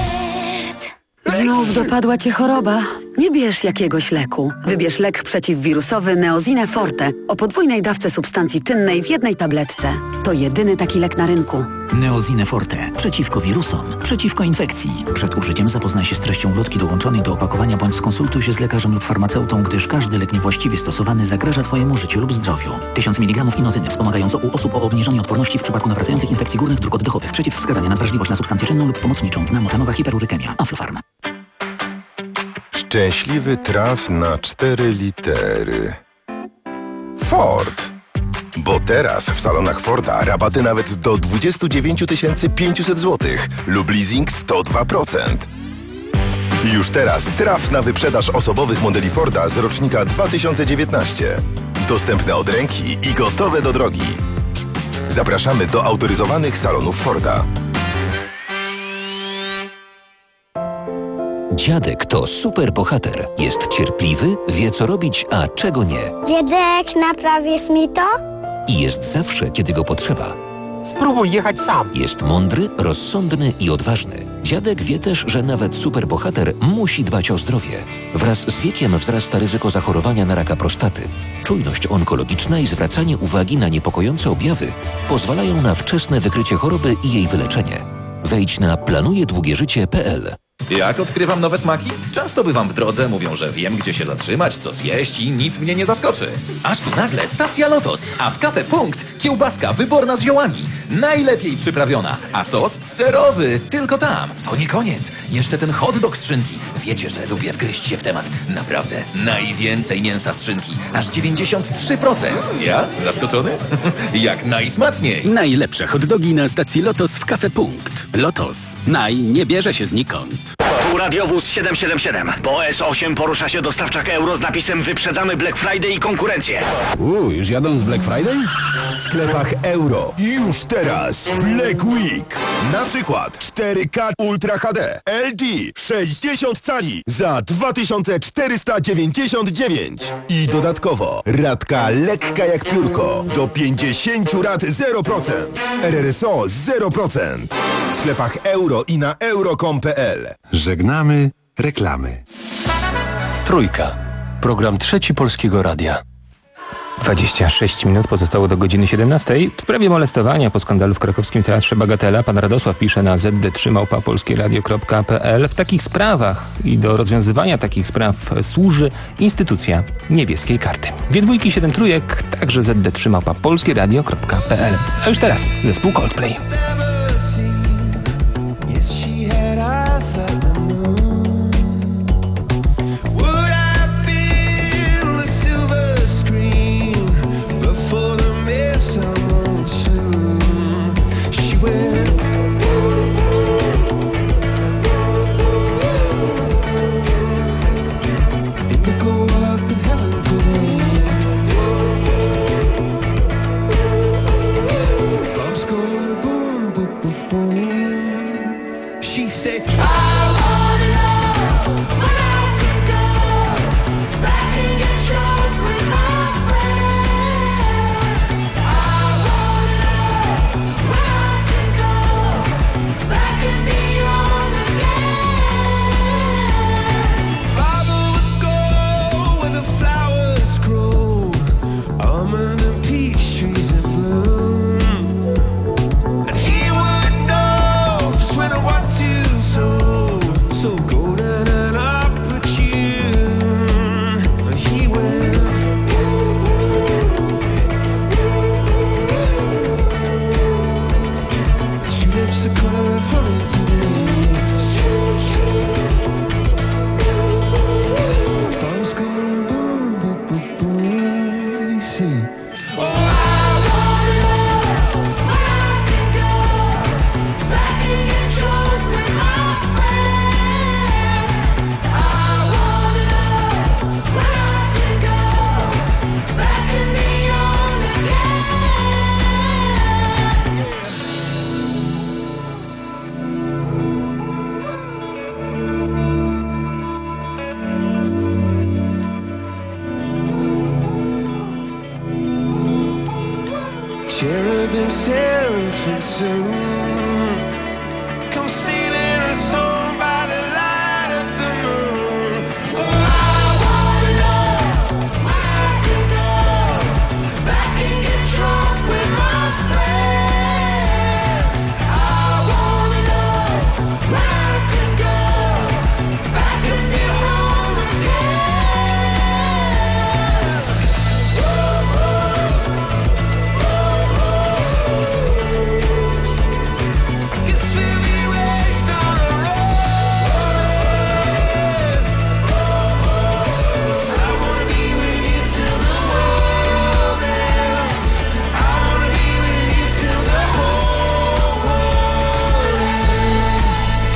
Znów dopadła cię choroba? Nie bierz jakiegoś leku. Wybierz lek przeciwwirusowy Neozine Forte o podwójnej dawce substancji czynnej w jednej tabletce. To jedyny taki lek na rynku. Neozine Forte. Przeciwko wirusom. Przeciwko infekcji. Przed użyciem zapoznaj się z treścią ulotki dołączonej do opakowania bądź skonsultuj się z lekarzem lub farmaceutą, gdyż każdy lek niewłaściwie stosowany zagraża Twojemu życiu lub zdrowiu. tysiąc miligramów inozyny wspomagająco u osób o obniżonej odporności w przypadku nawracających infekcji górnych dróg oddechowych. Przeciwwskazania na wrażliwość na substancję czynną lub pomocniczą. Dna moczanowa hiperurykemia. Aflofarm. Szczęśliwy traf na cztery litery. Ford. Bo teraz w salonach Forda rabaty nawet do dwadzieścia dziewięć tysięcy pięćset złotych lub leasing sto dwa procent. Już teraz traf na wyprzedaż osobowych modeli Forda z rocznika dwa tysiące dziewiętnastego. Dostępne od ręki i gotowe do drogi. Zapraszamy do autoryzowanych salonów Forda. Dziadek to super bohater. Jest cierpliwy, wie co robić, a czego nie. Dziadek, naprawisz mi to? I jest zawsze, kiedy go potrzeba. Spróbuj jechać sam. Jest mądry, rozsądny i odważny. Dziadek wie też, że nawet superbohater musi dbać o zdrowie. Wraz z wiekiem wzrasta ryzyko zachorowania na raka prostaty. Czujność onkologiczna i zwracanie uwagi na niepokojące objawy pozwalają na wczesne wykrycie choroby i jej wyleczenie. Wejdź na planuje długie życie kropka p l. Jak odkrywam nowe smaki? Często bywam w drodze, mówią, że wiem, gdzie się zatrzymać, co zjeść i nic mnie nie zaskoczy. Aż tu nagle stacja Lotos, a w Cafe Punkt kiełbaska wyborna z ziołami. Najlepiej przyprawiona, a sos serowy. Tylko tam. To nie koniec. Jeszcze ten hot dog z szynki. Wiecie, że lubię wgryźć się w temat. Naprawdę. Najwięcej mięsa z szynki. Aż dziewięćdziesiąt trzy procent. Ja? Zaskoczony? Jak najsmaczniej. Najlepsze hot dogi na stacji Lotos w Cafe Punkt. Lotos. Naj nie bierze się znikąd. Tu radiowóz siedem siedem siedem. Po S osiem porusza się dostawczak euro z napisem wyprzedzamy Black Friday i konkurencję. Uuu, już jadą z Black Friday? W sklepach euro. Już teraz Black Week. Na przykład cztery K Ultra H D L G sześćdziesiąt cali za dwa tysiące czterysta dziewięćdziesiąt dziewięć. I dodatkowo ratka lekka jak piórko do pięćdziesiąt rat zero procent. R R S O zero procent. W sklepach euro i na euro kropka com kropka p l. Żegnamy reklamy. Trójka. Program trzeci Polskiego Radia. dwadzieścia sześć minut pozostało do godziny siedemnastej. W sprawie molestowania po skandalu w krakowskim Teatrze Bagatela pan Radosław pisze na z d trzy małpa polskieradio kropka p l. W takich sprawach i do rozwiązywania takich spraw służy instytucja Niebieskiej Karty. Dwie dwójki, siedem trójek, także z d trzy małpa polskieradio kropka p l. A już teraz zespół Coldplay. She said, I wanna know when I too soon. Come sailing a song by the light of the moon. Oh, I wanna know where I can go back and get drunk with my friends. I wanna know where I can go back and feel home again. Oh, oh, oh, oh. I guess we'll be raised on a road. I wanna be with you till the world ends. I wanna be with you till the whole world ends.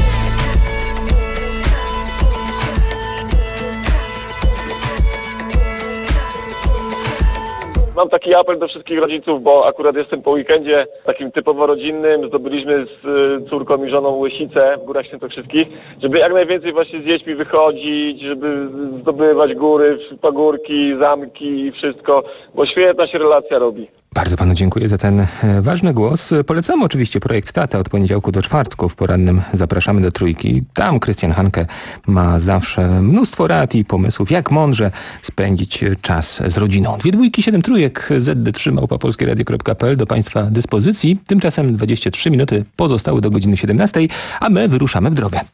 Mam taki apel do wszystkich rodziców, bo akurat jestem po weekendzie takim typowo rodzinnym. Zdobyliśmy z y, córką i żoną Łysicę w Górach Świętokrzyskich, żeby jak najwięcej właśnie z dziećmi wychodzić, żeby zdobywać góry, pagórki, zamki i wszystko, bo świetna się relacja robi. Bardzo panu dziękuję za ten e, ważny głos. Polecamy oczywiście projekt Tata od poniedziałku do czwartku. W porannym zapraszamy do Trójki. Tam Krystian Hanke ma zawsze mnóstwo rad i pomysłów, jak mądrze spędzić czas z rodziną. Dwie dwójki, siedem trójek, zet de trzy małpa polskie radio kropka pe el do państwa dyspozycji. Tymczasem dwadzieścia trzy minuty pozostały do godziny siedemnastej, a my wyruszamy w drogę.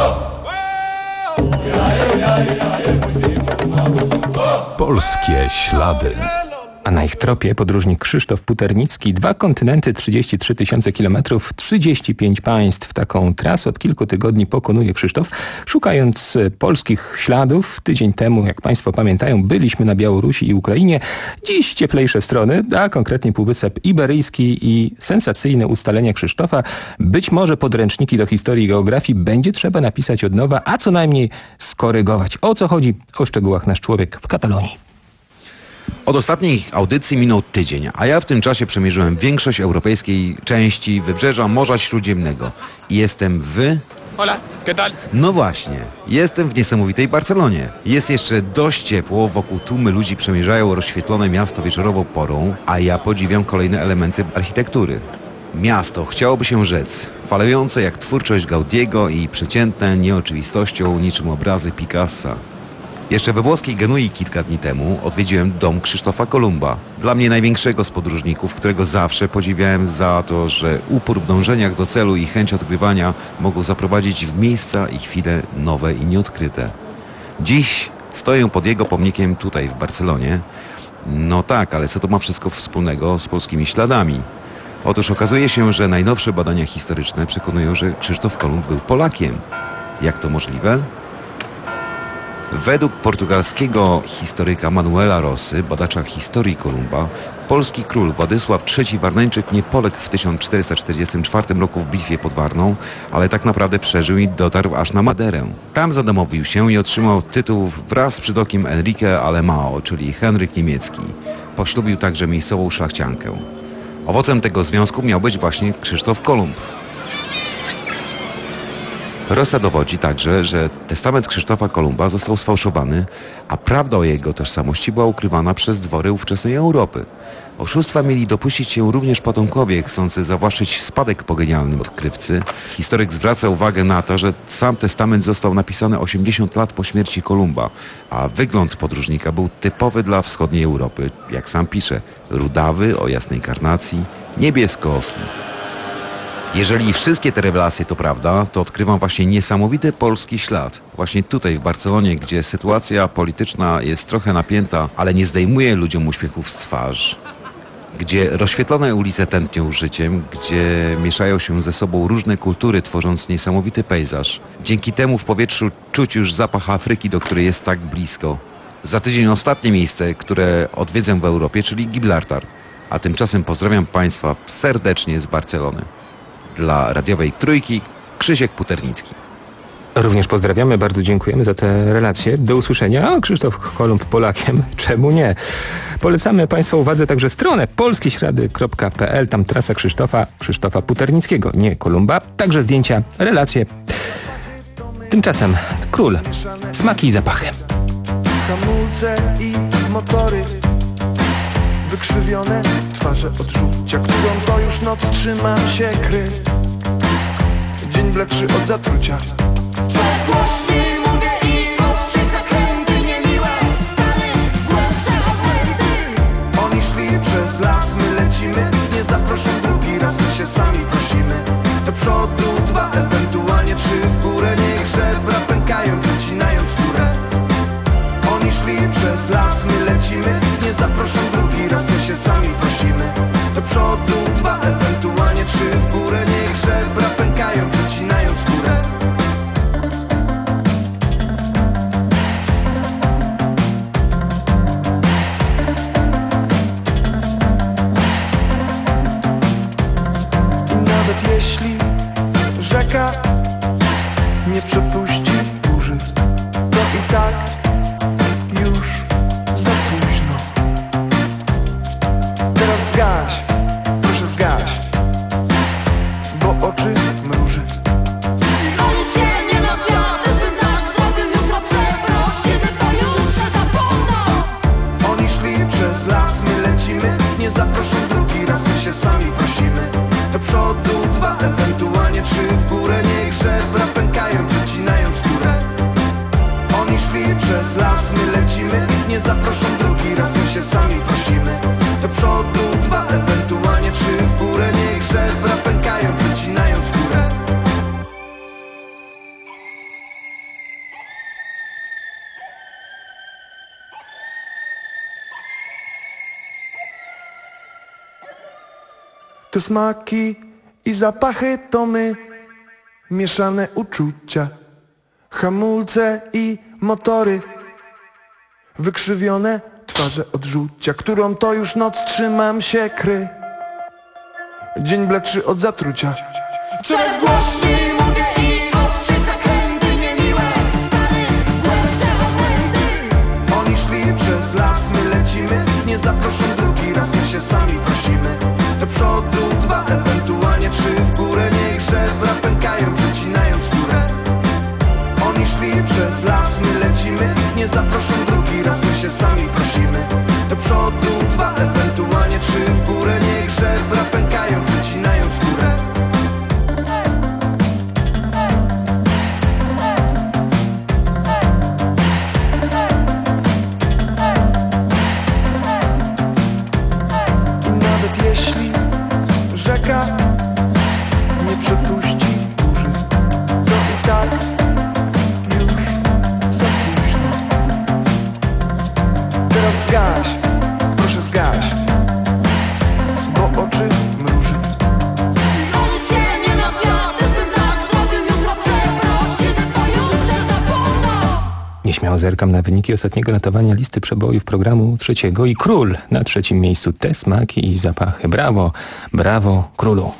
Polskie ślady. A na ich tropie podróżnik Krzysztof Puternicki. Dwa kontynenty, trzydzieści trzy tysiące kilometrów, trzydzieści pięć państw. Taką trasę od kilku tygodni pokonuje Krzysztof, szukając polskich śladów. Tydzień temu, jak państwo pamiętają, byliśmy na Białorusi i Ukrainie. Dziś cieplejsze strony, a konkretnie Półwysep Iberyjski i sensacyjne ustalenia Krzysztofa. Być może podręczniki do historii i geografii będzie trzeba napisać od nowa, a co najmniej skorygować. O co chodzi? O szczegółach nasz człowiek w Katalonii. Od ostatniej audycji minął tydzień, a ja w tym czasie przemierzyłem większość europejskiej części wybrzeża Morza Śródziemnego. I jestem w... Hola, ¿qué tal? No właśnie, jestem w niesamowitej Barcelonie. Jest jeszcze dość ciepło, wokół tłumy ludzi przemierzają rozświetlone miasto wieczorową porą, a ja podziwiam kolejne elementy architektury. Miasto, chciałoby się rzec, falejące jak twórczość Gaudiego i przeciętne nieoczywistością niczym obrazy Picassa. Jeszcze we włoskiej Genui kilka dni temu odwiedziłem dom Krzysztofa Kolumba. Dla mnie największego z podróżników, którego zawsze podziwiałem za to, że upór w dążeniach do celu i chęć odkrywania mogą zaprowadzić w miejsca i chwile nowe i nieodkryte. Dziś stoję pod jego pomnikiem tutaj w Barcelonie. No tak, ale co to ma wszystko wspólnego z polskimi śladami? Otóż okazuje się, że najnowsze badania historyczne przekonują, że Krzysztof Kolumb był Polakiem. Jak to możliwe? Według portugalskiego historyka Manuela Rosy, badacza historii Kolumba, polski król Władysław trzeci Warneńczyk nie poległ w tysiąc czterysta czterdziestym czwartym roku w bitwie pod Warną, ale tak naprawdę przeżył i dotarł aż na Maderę. Tam zadomowił się i otrzymał tytuł wraz z przydokiem Enrique Alemão, czyli Henryk Niemiecki. Poślubił także miejscową szlachciankę. Owocem tego związku miał być właśnie Krzysztof Kolumb. Rosa dowodzi także, że testament Krzysztofa Kolumba został sfałszowany, a prawda o jego tożsamości była ukrywana przez dwory ówczesnej Europy. Oszustwa mieli dopuścić się również potomkowie, chcący zawłaszczyć spadek po genialnym odkrywcy. Historyk zwraca uwagę na to, że sam testament został napisany osiemdziesiąt lat po śmierci Kolumba, a wygląd podróżnika był typowy dla wschodniej Europy. Jak sam pisze, rudawy, o jasnej karnacji, niebieskooki. Jeżeli wszystkie te rewelacje to prawda, to odkrywam właśnie niesamowity polski ślad. Właśnie tutaj w Barcelonie, gdzie sytuacja polityczna jest trochę napięta, ale nie zdejmuje ludziom uśmiechów z twarzy. Gdzie rozświetlone ulice tętnią życiem, gdzie mieszają się ze sobą różne kultury, tworząc niesamowity pejzaż. Dzięki temu w powietrzu czuć już zapach Afryki, do której jest tak blisko. Za tydzień ostatnie miejsce, które odwiedzę w Europie, czyli Gibraltar. A tymczasem pozdrawiam Państwa serdecznie z Barcelony. Dla radiowej Trójki Krzysiek Puternicki. Również pozdrawiamy, bardzo dziękujemy za te relacje. Do usłyszenia. O, Krzysztof Kolumb Polakiem, czemu nie? Polecamy Państwa uwadze także stronę polskie ślady kropka pe el. Tam trasa Krzysztofa, Krzysztofa Puternickiego, nie Kolumba. Także zdjęcia, relacje. Tymczasem król, smaki i zapachy. Hamulce i motory wykrzywione twarze odrzucia, którą to już noc trzymam się kry. Dzień bledszy od zatrucia. Coraz głośniej mówię i ostrzej zakręty niemiłe, stale głębsze odbłędy. Oni szli przez las, my lecimy, nie zaproszą drugi raz, my się sami prosimy. Do przodu dwa, ewentualnie trzy w górę, niech żebra pękają, zacinając skórę. Oni szli przez las, my lecimy, nie zaproszą drugi raz, my się sami prosimy. Do przodu dwa, ewentualnie trzy w górę, niech żebra pękają, zacinając skórę. I nawet jeśli rzeka nie przepuści burzy, to i tak już za późno. Teraz zgaś, proszę zgaś, bo oczy mruży. I oni cię nie nawiadę, żebym tak zrobił jutro, przeprosimy, to jutrze zapomną. Oni szli przez las, my lecimy, nie zaproszą drugi raz, my się sami prosimy. Do przodu dwa, ewentualnie trzy w górę, niech żebra pękają, zacinając skórę. Oni szli przez las, my lecimy, nie zaproszą drugi raz, my się sami prosimy. Do przodu dwa, ewentualnie trzy w górę, niech żebra pękają, zacinając skórę. Te smaki i zapachy to my, mieszane uczucia, hamulce i motory, wykrzywione twarze odrzucia, którą to już noc trzymam się kry. Dzień bledszy od zatrucia. Coraz głośniej mówię i ostrzej zakręty niemiłe, stale głębsze odbłędy. Oni szli przez las, my lecimy, nie zaproszą drugi raz, my się sami prosimy. Do przodu dwa, ewentualnie trzy w górę, niech żebra pękają, zacinając skórę. Oni szli przez las, my lecimy, nie zaproszą drugi raz, my się sami prosimy. Do przodu dwa, ewentualnie trzy w górę, niech żebra pękają, zacinając skórę. I nawet jeśli rzeka nie przepuści burzy, to i tak już za późno. Teraz zgaś, proszę zgaś, bo oczy mruży. I oni cię nie nawiadę, żebym tak zrobił jutro, przeprosimy, to jutrze zapomną. Nieśmiało zerkam na wyniki ostatniego notowania listy przebojów programu trzeciego i Król na trzecim miejscu. Te smaki i zapachy. Brawo, brawo Królu.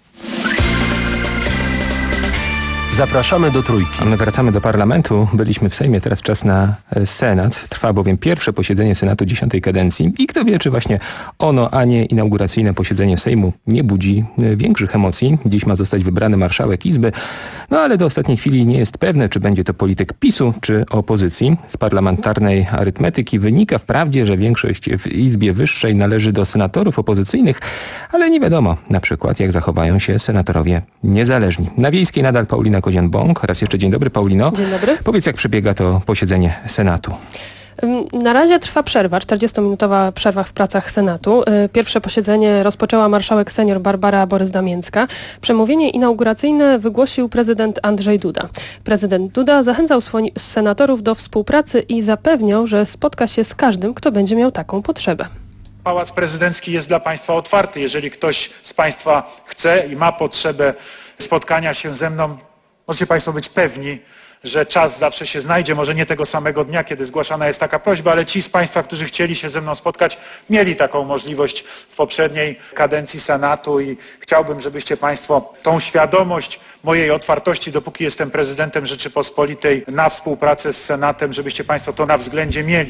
Zapraszamy do Trójki. A my wracamy do parlamentu. Byliśmy w Sejmie, teraz czas na Senat. Trwa bowiem pierwsze posiedzenie Senatu dziesiątej kadencji i kto wie, czy właśnie ono, a nie inauguracyjne posiedzenie Sejmu nie budzi większych emocji. Dziś ma zostać wybrany marszałek Izby, no ale do ostatniej chwili nie jest pewne, czy będzie to polityk PiSu, czy opozycji. Z parlamentarnej arytmetyki wynika wprawdzie, że większość w Izbie Wyższej należy do senatorów opozycyjnych, ale nie wiadomo na przykład, jak zachowają się senatorowie niezależni. Na Wiejskiej nadal Paulina Kozian-Bąk. Raz jeszcze dzień dobry, Paulino. Dzień dobry. Powiedz, jak przebiega to posiedzenie Senatu. Na razie trwa przerwa, czterdziestominutowa przerwa w pracach Senatu. Pierwsze posiedzenie rozpoczęła marszałek senior Barbara Borys-Damięcka. Przemówienie inauguracyjne wygłosił prezydent Andrzej Duda. Prezydent Duda zachęcał swoich senatorów do współpracy i zapewniał, że spotka się z każdym, kto będzie miał taką potrzebę. Pałac Prezydencki jest dla Państwa otwarty. Jeżeli ktoś z Państwa chce i ma potrzebę spotkania się ze mną, możecie Państwo być pewni, że czas zawsze się znajdzie, może nie tego samego dnia, kiedy zgłaszana jest taka prośba, ale ci z Państwa, którzy chcieli się ze mną spotkać, mieli taką możliwość w poprzedniej kadencji Senatu i chciałbym, żebyście Państwo tą świadomość mojej otwartości, dopóki jestem prezydentem Rzeczypospolitej, na współpracę z Senatem, żebyście Państwo to na względzie mieli.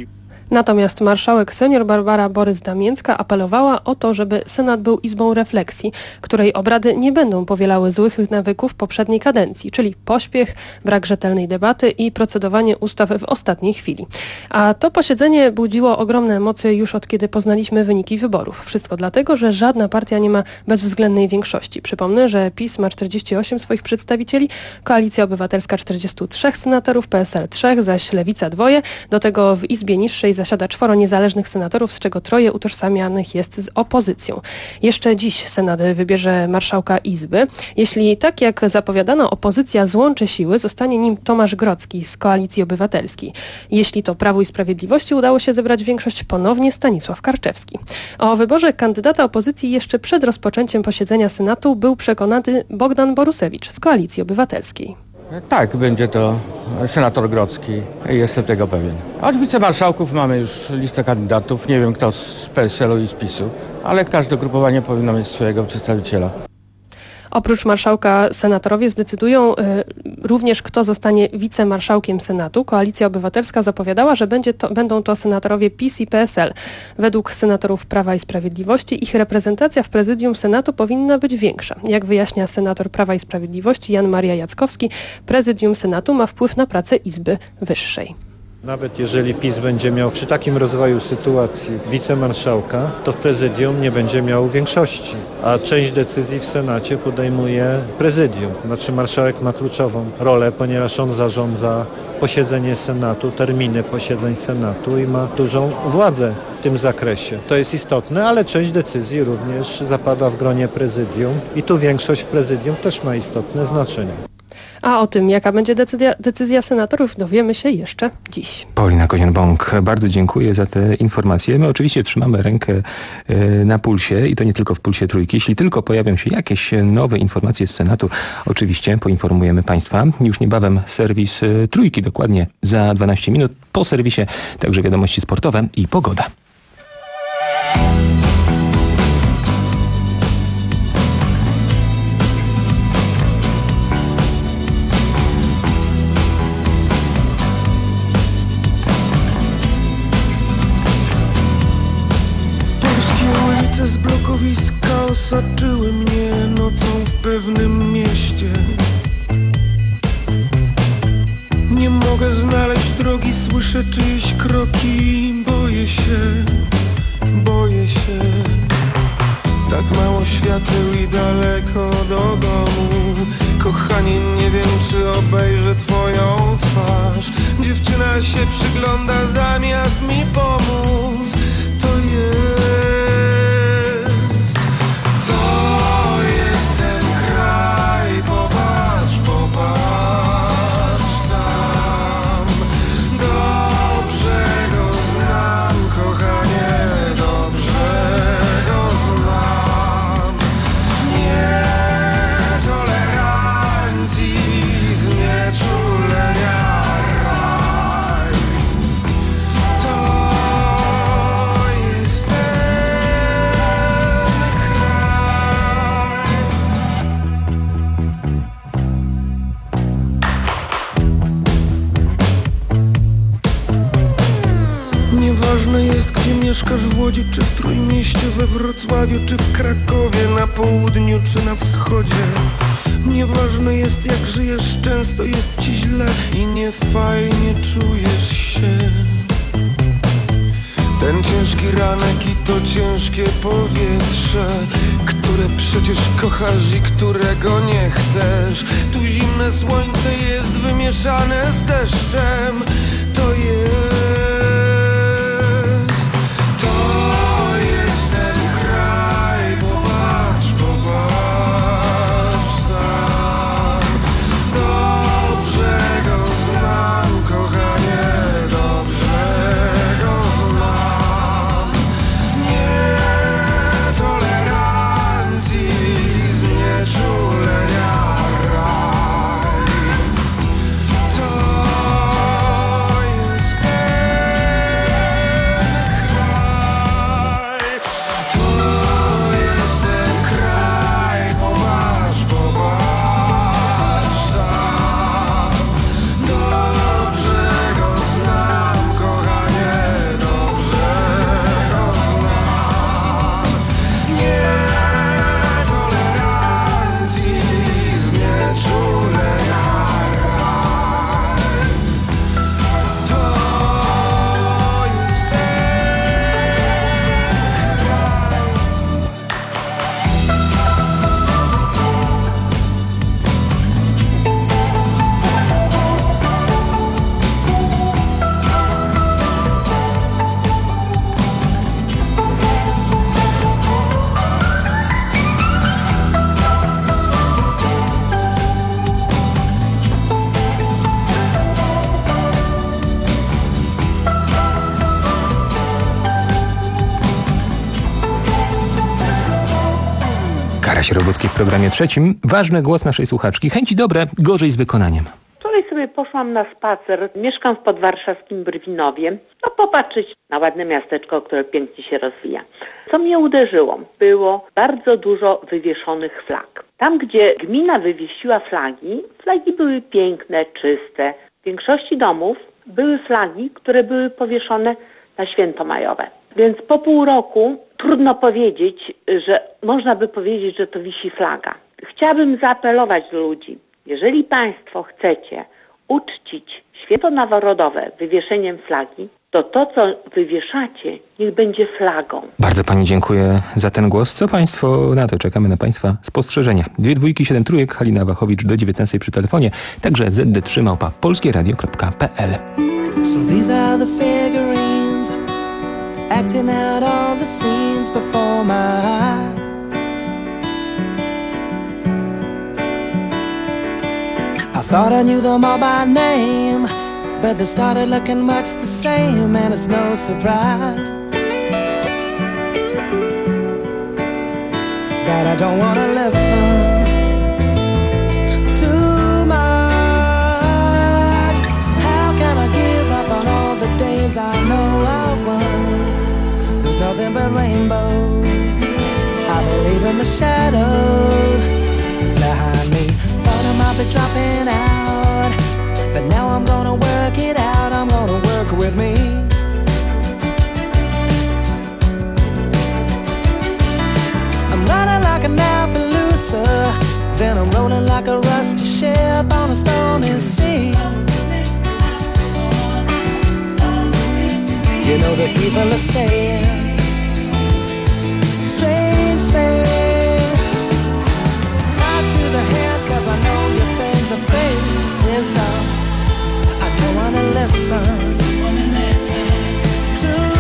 Natomiast marszałek senior Barbara Borys-Damięcka apelowała o to, żeby Senat był izbą refleksji, której obrady nie będą powielały złych nawyków poprzedniej kadencji, czyli pośpiech, brak rzetelnej debaty i procedowanie ustaw w ostatniej chwili. A to posiedzenie budziło ogromne emocje już od kiedy poznaliśmy wyniki wyborów. Wszystko dlatego, że żadna partia nie ma bezwzględnej większości. Przypomnę, że PiS ma czterdzieści osiem swoich przedstawicieli, Koalicja Obywatelska czterdzieści trzy senatorów, P S L trzy, zaś Lewica dwoje. Do tego w Izbie Niższej zasiada czworo niezależnych senatorów, z czego troje utożsamianych jest z opozycją. Jeszcze dziś Senat wybierze marszałka Izby. Jeśli tak jak zapowiadano opozycja złączy siły, zostanie nim Tomasz Grodzki z Koalicji Obywatelskiej. Jeśli to Prawu i Sprawiedliwości udało się zebrać większość, ponownie Stanisław Karczewski. O wyborze kandydata opozycji jeszcze przed rozpoczęciem posiedzenia Senatu był przekonany Bogdan Borusewicz z Koalicji Obywatelskiej. Tak, będzie to senator Grodzki. Jestem tego pewien. Od wicemarszałków mamy już listę kandydatów. Nie wiem kto z P S L-u i z PiS-u, ale każde grupowanie powinno mieć swojego przedstawiciela. Oprócz marszałka senatorowie zdecydują y, również, kto zostanie wicemarszałkiem Senatu. Koalicja Obywatelska zapowiadała, że będzie to, będą to senatorowie PiS i P S L. Według senatorów Prawa i Sprawiedliwości ich reprezentacja w prezydium Senatu powinna być większa. Jak wyjaśnia senator Prawa i Sprawiedliwości Jan Maria Jackowski, prezydium Senatu ma wpływ na pracę Izby Wyższej. Nawet jeżeli PiS będzie miał przy takim rozwoju sytuacji wicemarszałka, to w prezydium nie będzie miał większości, a część decyzji w Senacie podejmuje prezydium. Znaczy marszałek ma kluczową rolę, ponieważ on zarządza posiedzenie Senatu, terminy posiedzeń Senatu i ma dużą władzę w tym zakresie. To jest istotne, ale część decyzji również zapada w gronie prezydium i tu większość w prezydium też ma istotne znaczenie. A o tym, jaka będzie decyzja, decyzja senatorów, dowiemy się jeszcze dziś. Paulina Kozian-Bąk, bardzo dziękuję za te informacje. My oczywiście trzymamy rękę na pulsie i to nie tylko w Pulsie Trójki. Jeśli tylko pojawią się jakieś nowe informacje z Senatu, oczywiście poinformujemy Państwa. Już niebawem serwis Trójki, dokładnie za dwanaście minut. Po serwisie także wiadomości sportowe i pogoda. Z blokowiska osaczyły mnie nocą w pewnym mieście. Nie mogę znaleźć drogi, słyszę czyjeś kroki. Boję się, boję się. Tak mało świateł i daleko do domu. Kochanie, nie wiem czy obejrzę twoją twarz. Dziewczyna się przygląda zamiast mi pomóc. To jest Ważne jest, gdzie mieszkasz, w Łodzi czy w Trójmieście, we Wrocławiu czy w Krakowie, na południu czy na wschodzie. Nieważne jest, jak żyjesz, często jest ci źle i niefajnie czujesz się. Ten ciężki ranek i to ciężkie powietrze, które przecież kochasz i którego nie chcesz. Tu zimne słońce jest wymieszane z deszczem. To jest to Kasia Rogucki w programie trzecim. Ważny głos naszej słuchaczki. Chęci dobre, gorzej z wykonaniem. Wczoraj sobie poszłam na spacer. Mieszkam w podwarszawskim Brwinowie. No popatrzeć na ładne miasteczko, które pięknie się rozwija. Co mnie uderzyło? Było bardzo dużo wywieszonych flag. Tam, gdzie gmina wywiesiła flagi, flagi były piękne, czyste. W większości domów były flagi, które były powieszone na święto majowe. Więc po pół roku trudno powiedzieć, że można by powiedzieć, że to wisi flaga. Chciałabym zaapelować do ludzi. Jeżeli Państwo chcecie uczcić święto narodowe wywieszeniem flagi, to to, co wywieszacie, niech będzie flagą. Bardzo Pani dziękuję za ten głos. Co Państwo na to? Czekamy na Państwa spostrzeżenia. Dwie dwójki, siedem trójek, Halina Wachowicz do dziewiętnastej przy telefonie. Także zet de trzy małpa polskieradio kropka pe el. So these are the figurines acting out all the scenes before my eyes. I thought I knew them all by name, but they started looking much the same, and it's no surprise that I don't want to listen too much. How can I give up on all the days I know I've won? There's nothing but rainbows. I believe in the shadows behind me. Thought I might be dropping out, but now I'm gonna work it out. I'm gonna work with me. I'm running like an Appaloosa, then I'm rolling like a rusty ship on a stormy sea. You know the people are saying strange things. Tied to the head, cause I know you think the face is dumb. I don't wanna listen too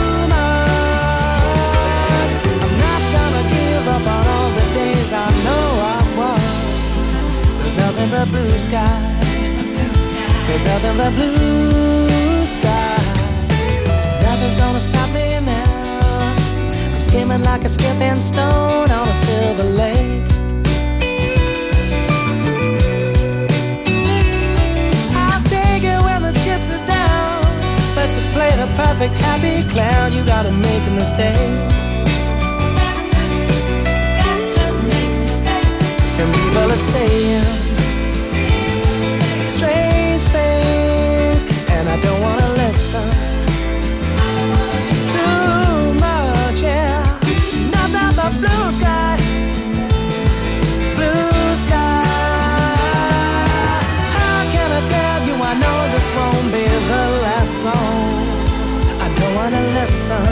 much. I'm not gonna give up on all the days I know I've won. There's nothing but blue sky. There's nothing but blue sky. Nothing's gonna stop me now. I'm skimming like a skipping stone on a silver lake. I'll take it when the chips are down, but to play the perfect happy clown, you gotta make a mistake. And people are saying strange things, and I don't wanna listen too much, yeah. Nothing but blue sky, blue sky. How can I tell you I know this won't be the last song? I don't wanna listen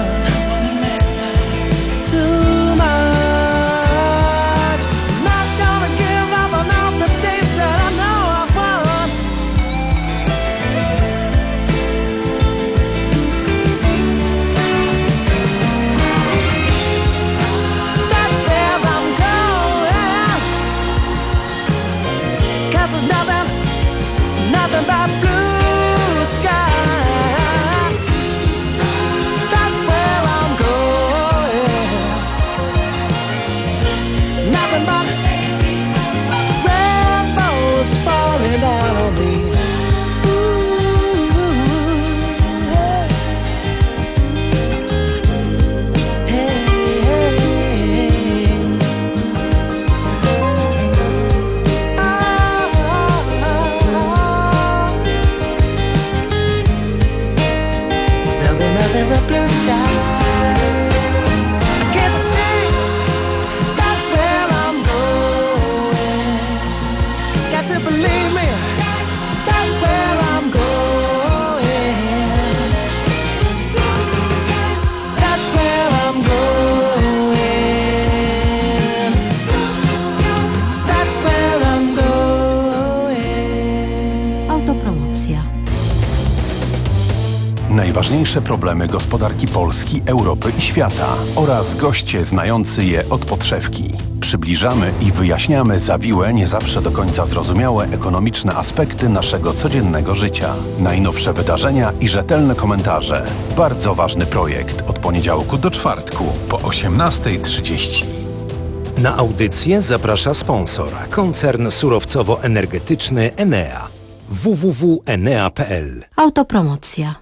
too much. Not gonna give up on all the days that I know I've won. That's where I'm going, 'cause there's nothing, nothing but blue sky. That's where I'm going. Nothing but rainbows falling down on me. Ooh, hey. Hey, hey, hey. Ah, ah, ah. There'll be nothing but blue skies. Can't you see? That's where I'm going. Got to believe me. That's where I'm going. That's where I'm going. That's where I'm going. Autopromocja. Najważniejsze problemy gospodarki Polski, Europy i świata oraz goście znający je od podszewki. Przybliżamy i wyjaśniamy zawiłe, nie zawsze do końca zrozumiałe ekonomiczne aspekty naszego codziennego życia. Najnowsze wydarzenia i rzetelne komentarze. Bardzo ważny projekt od poniedziałku do czwartku po osiemnastej trzydzieści. Na audycję zaprasza sponsor, koncern surowcowo-energetyczny Enea. w w w kropka enea kropka p l. Autopromocja.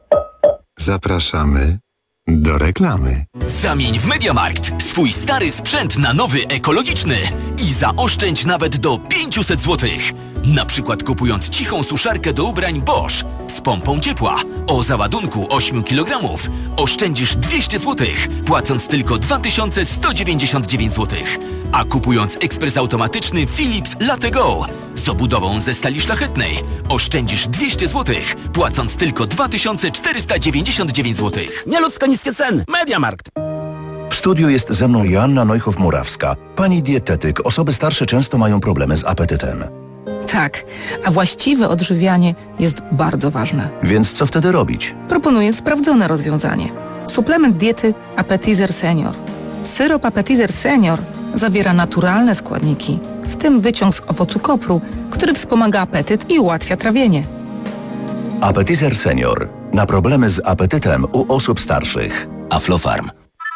Zapraszamy do reklamy. Zamień w MediaMarkt swój stary sprzęt na nowy ekologiczny i zaoszczędź nawet do pięćset złotych. Na przykład kupując cichą suszarkę do ubrań Bosch z pompą ciepła o załadunku osiem kilogramów oszczędzisz dwieście złotych, płacąc tylko dwa tysiące sto dziewięćdziesiąt dziewięć złotych. A kupując ekspres automatyczny Philips Latte Go z obudową ze stali szlachetnej oszczędzisz dwieście złotych, płacąc tylko dwa tysiące czterysta dziewięćdziesiąt dziewięć złotych. Nieludzko niskie ceny. MediaMarkt. W studiu jest ze mną Joanna Neuchow-Murawska. Pani dietetyk, osoby starsze często mają problemy z apetytem. Tak, a właściwe odżywianie jest bardzo ważne. Więc co wtedy robić? Proponuję sprawdzone rozwiązanie. Suplement diety Appetizer Senior. Syrop Appetizer Senior zawiera naturalne składniki, w tym wyciąg z owocu kopru, który wspomaga apetyt i ułatwia trawienie. Appetizer Senior. Na problemy z apetytem u osób starszych. Aflofarm.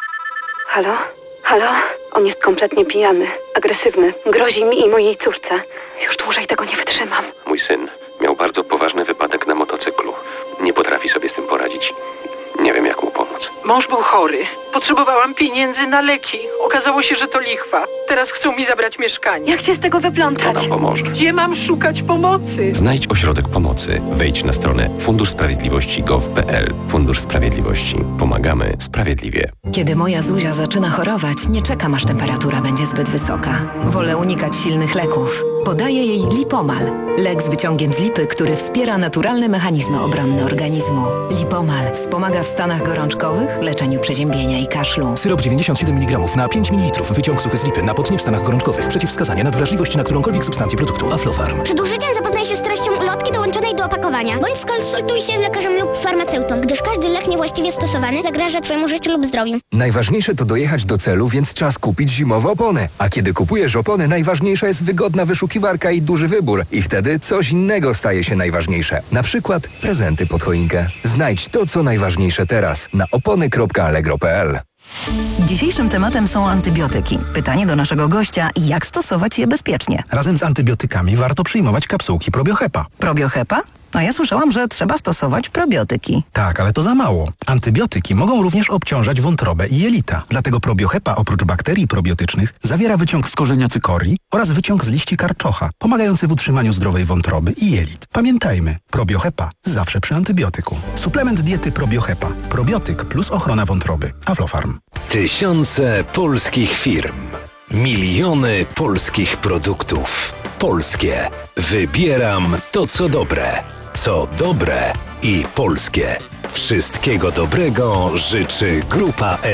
Halo? Halo? On jest kompletnie pijany, agresywny, grozi mi i mojej córce. Już dłużej tego nie wytrzymam. Mój syn miał bardzo poważny wypadek na motocyklu. Nie potrafi sobie z tym poradzić. Nie wiem, jak mu pomóc. Mąż był chory. Potrzebowałam pieniędzy na leki. Okazało się, że to lichwa. Teraz chcą mi zabrać mieszkanie. Jak się z tego wyplątać? To nam pomoże. Gdzie mam szukać pomocy? Znajdź ośrodek pomocy. Wejdź na stronę fundusz sprawiedliwości kropka gov kropka p l. Fundusz Sprawiedliwości. Pomagamy sprawiedliwie. Kiedy moja Zuzia zaczyna chorować, nie czekam, aż temperatura będzie zbyt wysoka. Wolę unikać silnych leków. Podaję jej Lipomal. Lek z wyciągiem z lipy, który wspiera naturalne mechanizmy obronne organizmu. Lipomal wspomaga w stanach gorączkowych, leczeniu przeziębienia i kaszlu. Syrop dziewięćdziesiąt siedem miligramów na pięć mililitrów. Wyciąg suchy z lipy na potnie w stanach gorączkowych. Przeciwwskazania na wrażliwość na którąkolwiek substancję produktu. Aflofarm. Przed użyciem zapoznaj się z treścią ulotki dołączonej do opakowania, bądź skonsultuj się z lekarzem lub farmaceutą, gdyż każdy lek niewłaściwie stosowany zagraża Twojemu życiu lub zdrowiu. Najważniejsze to dojechać do celu, więc czas kupić zimowe opony. A kiedy kupujesz opony, najważniejsza jest wygodna wyszukiwarka i duży wybór. I wtedy coś innego staje się najważniejsze. Na przykład prezenty pod choinkę. Znajdź to, co najważniejsze teraz na opony kropka allegro kropka p l. Dzisiejszym tematem są antybiotyki. Pytanie do naszego gościa, jak stosować je bezpiecznie? Razem z antybiotykami warto przyjmować kapsułki Probiohepa. Probiohepa? A ja słyszałam, że trzeba stosować probiotyki. Tak, ale to za mało. Antybiotyki mogą również obciążać wątrobę i jelita. Dlatego Probiohepa oprócz bakterii probiotycznych zawiera wyciąg z korzenia cykorii oraz wyciąg z liści karczocha, pomagający w utrzymaniu zdrowej wątroby i jelit. Pamiętajmy, Probiohepa zawsze przy antybiotyku. Suplement diety Probiohepa. Probiotyk plus ochrona wątroby. Aflofarm. Tysiące polskich firm. Miliony polskich produktów. Polskie. Wybieram to, co dobre. Co dobre i polskie. Wszystkiego dobrego życzy Grupa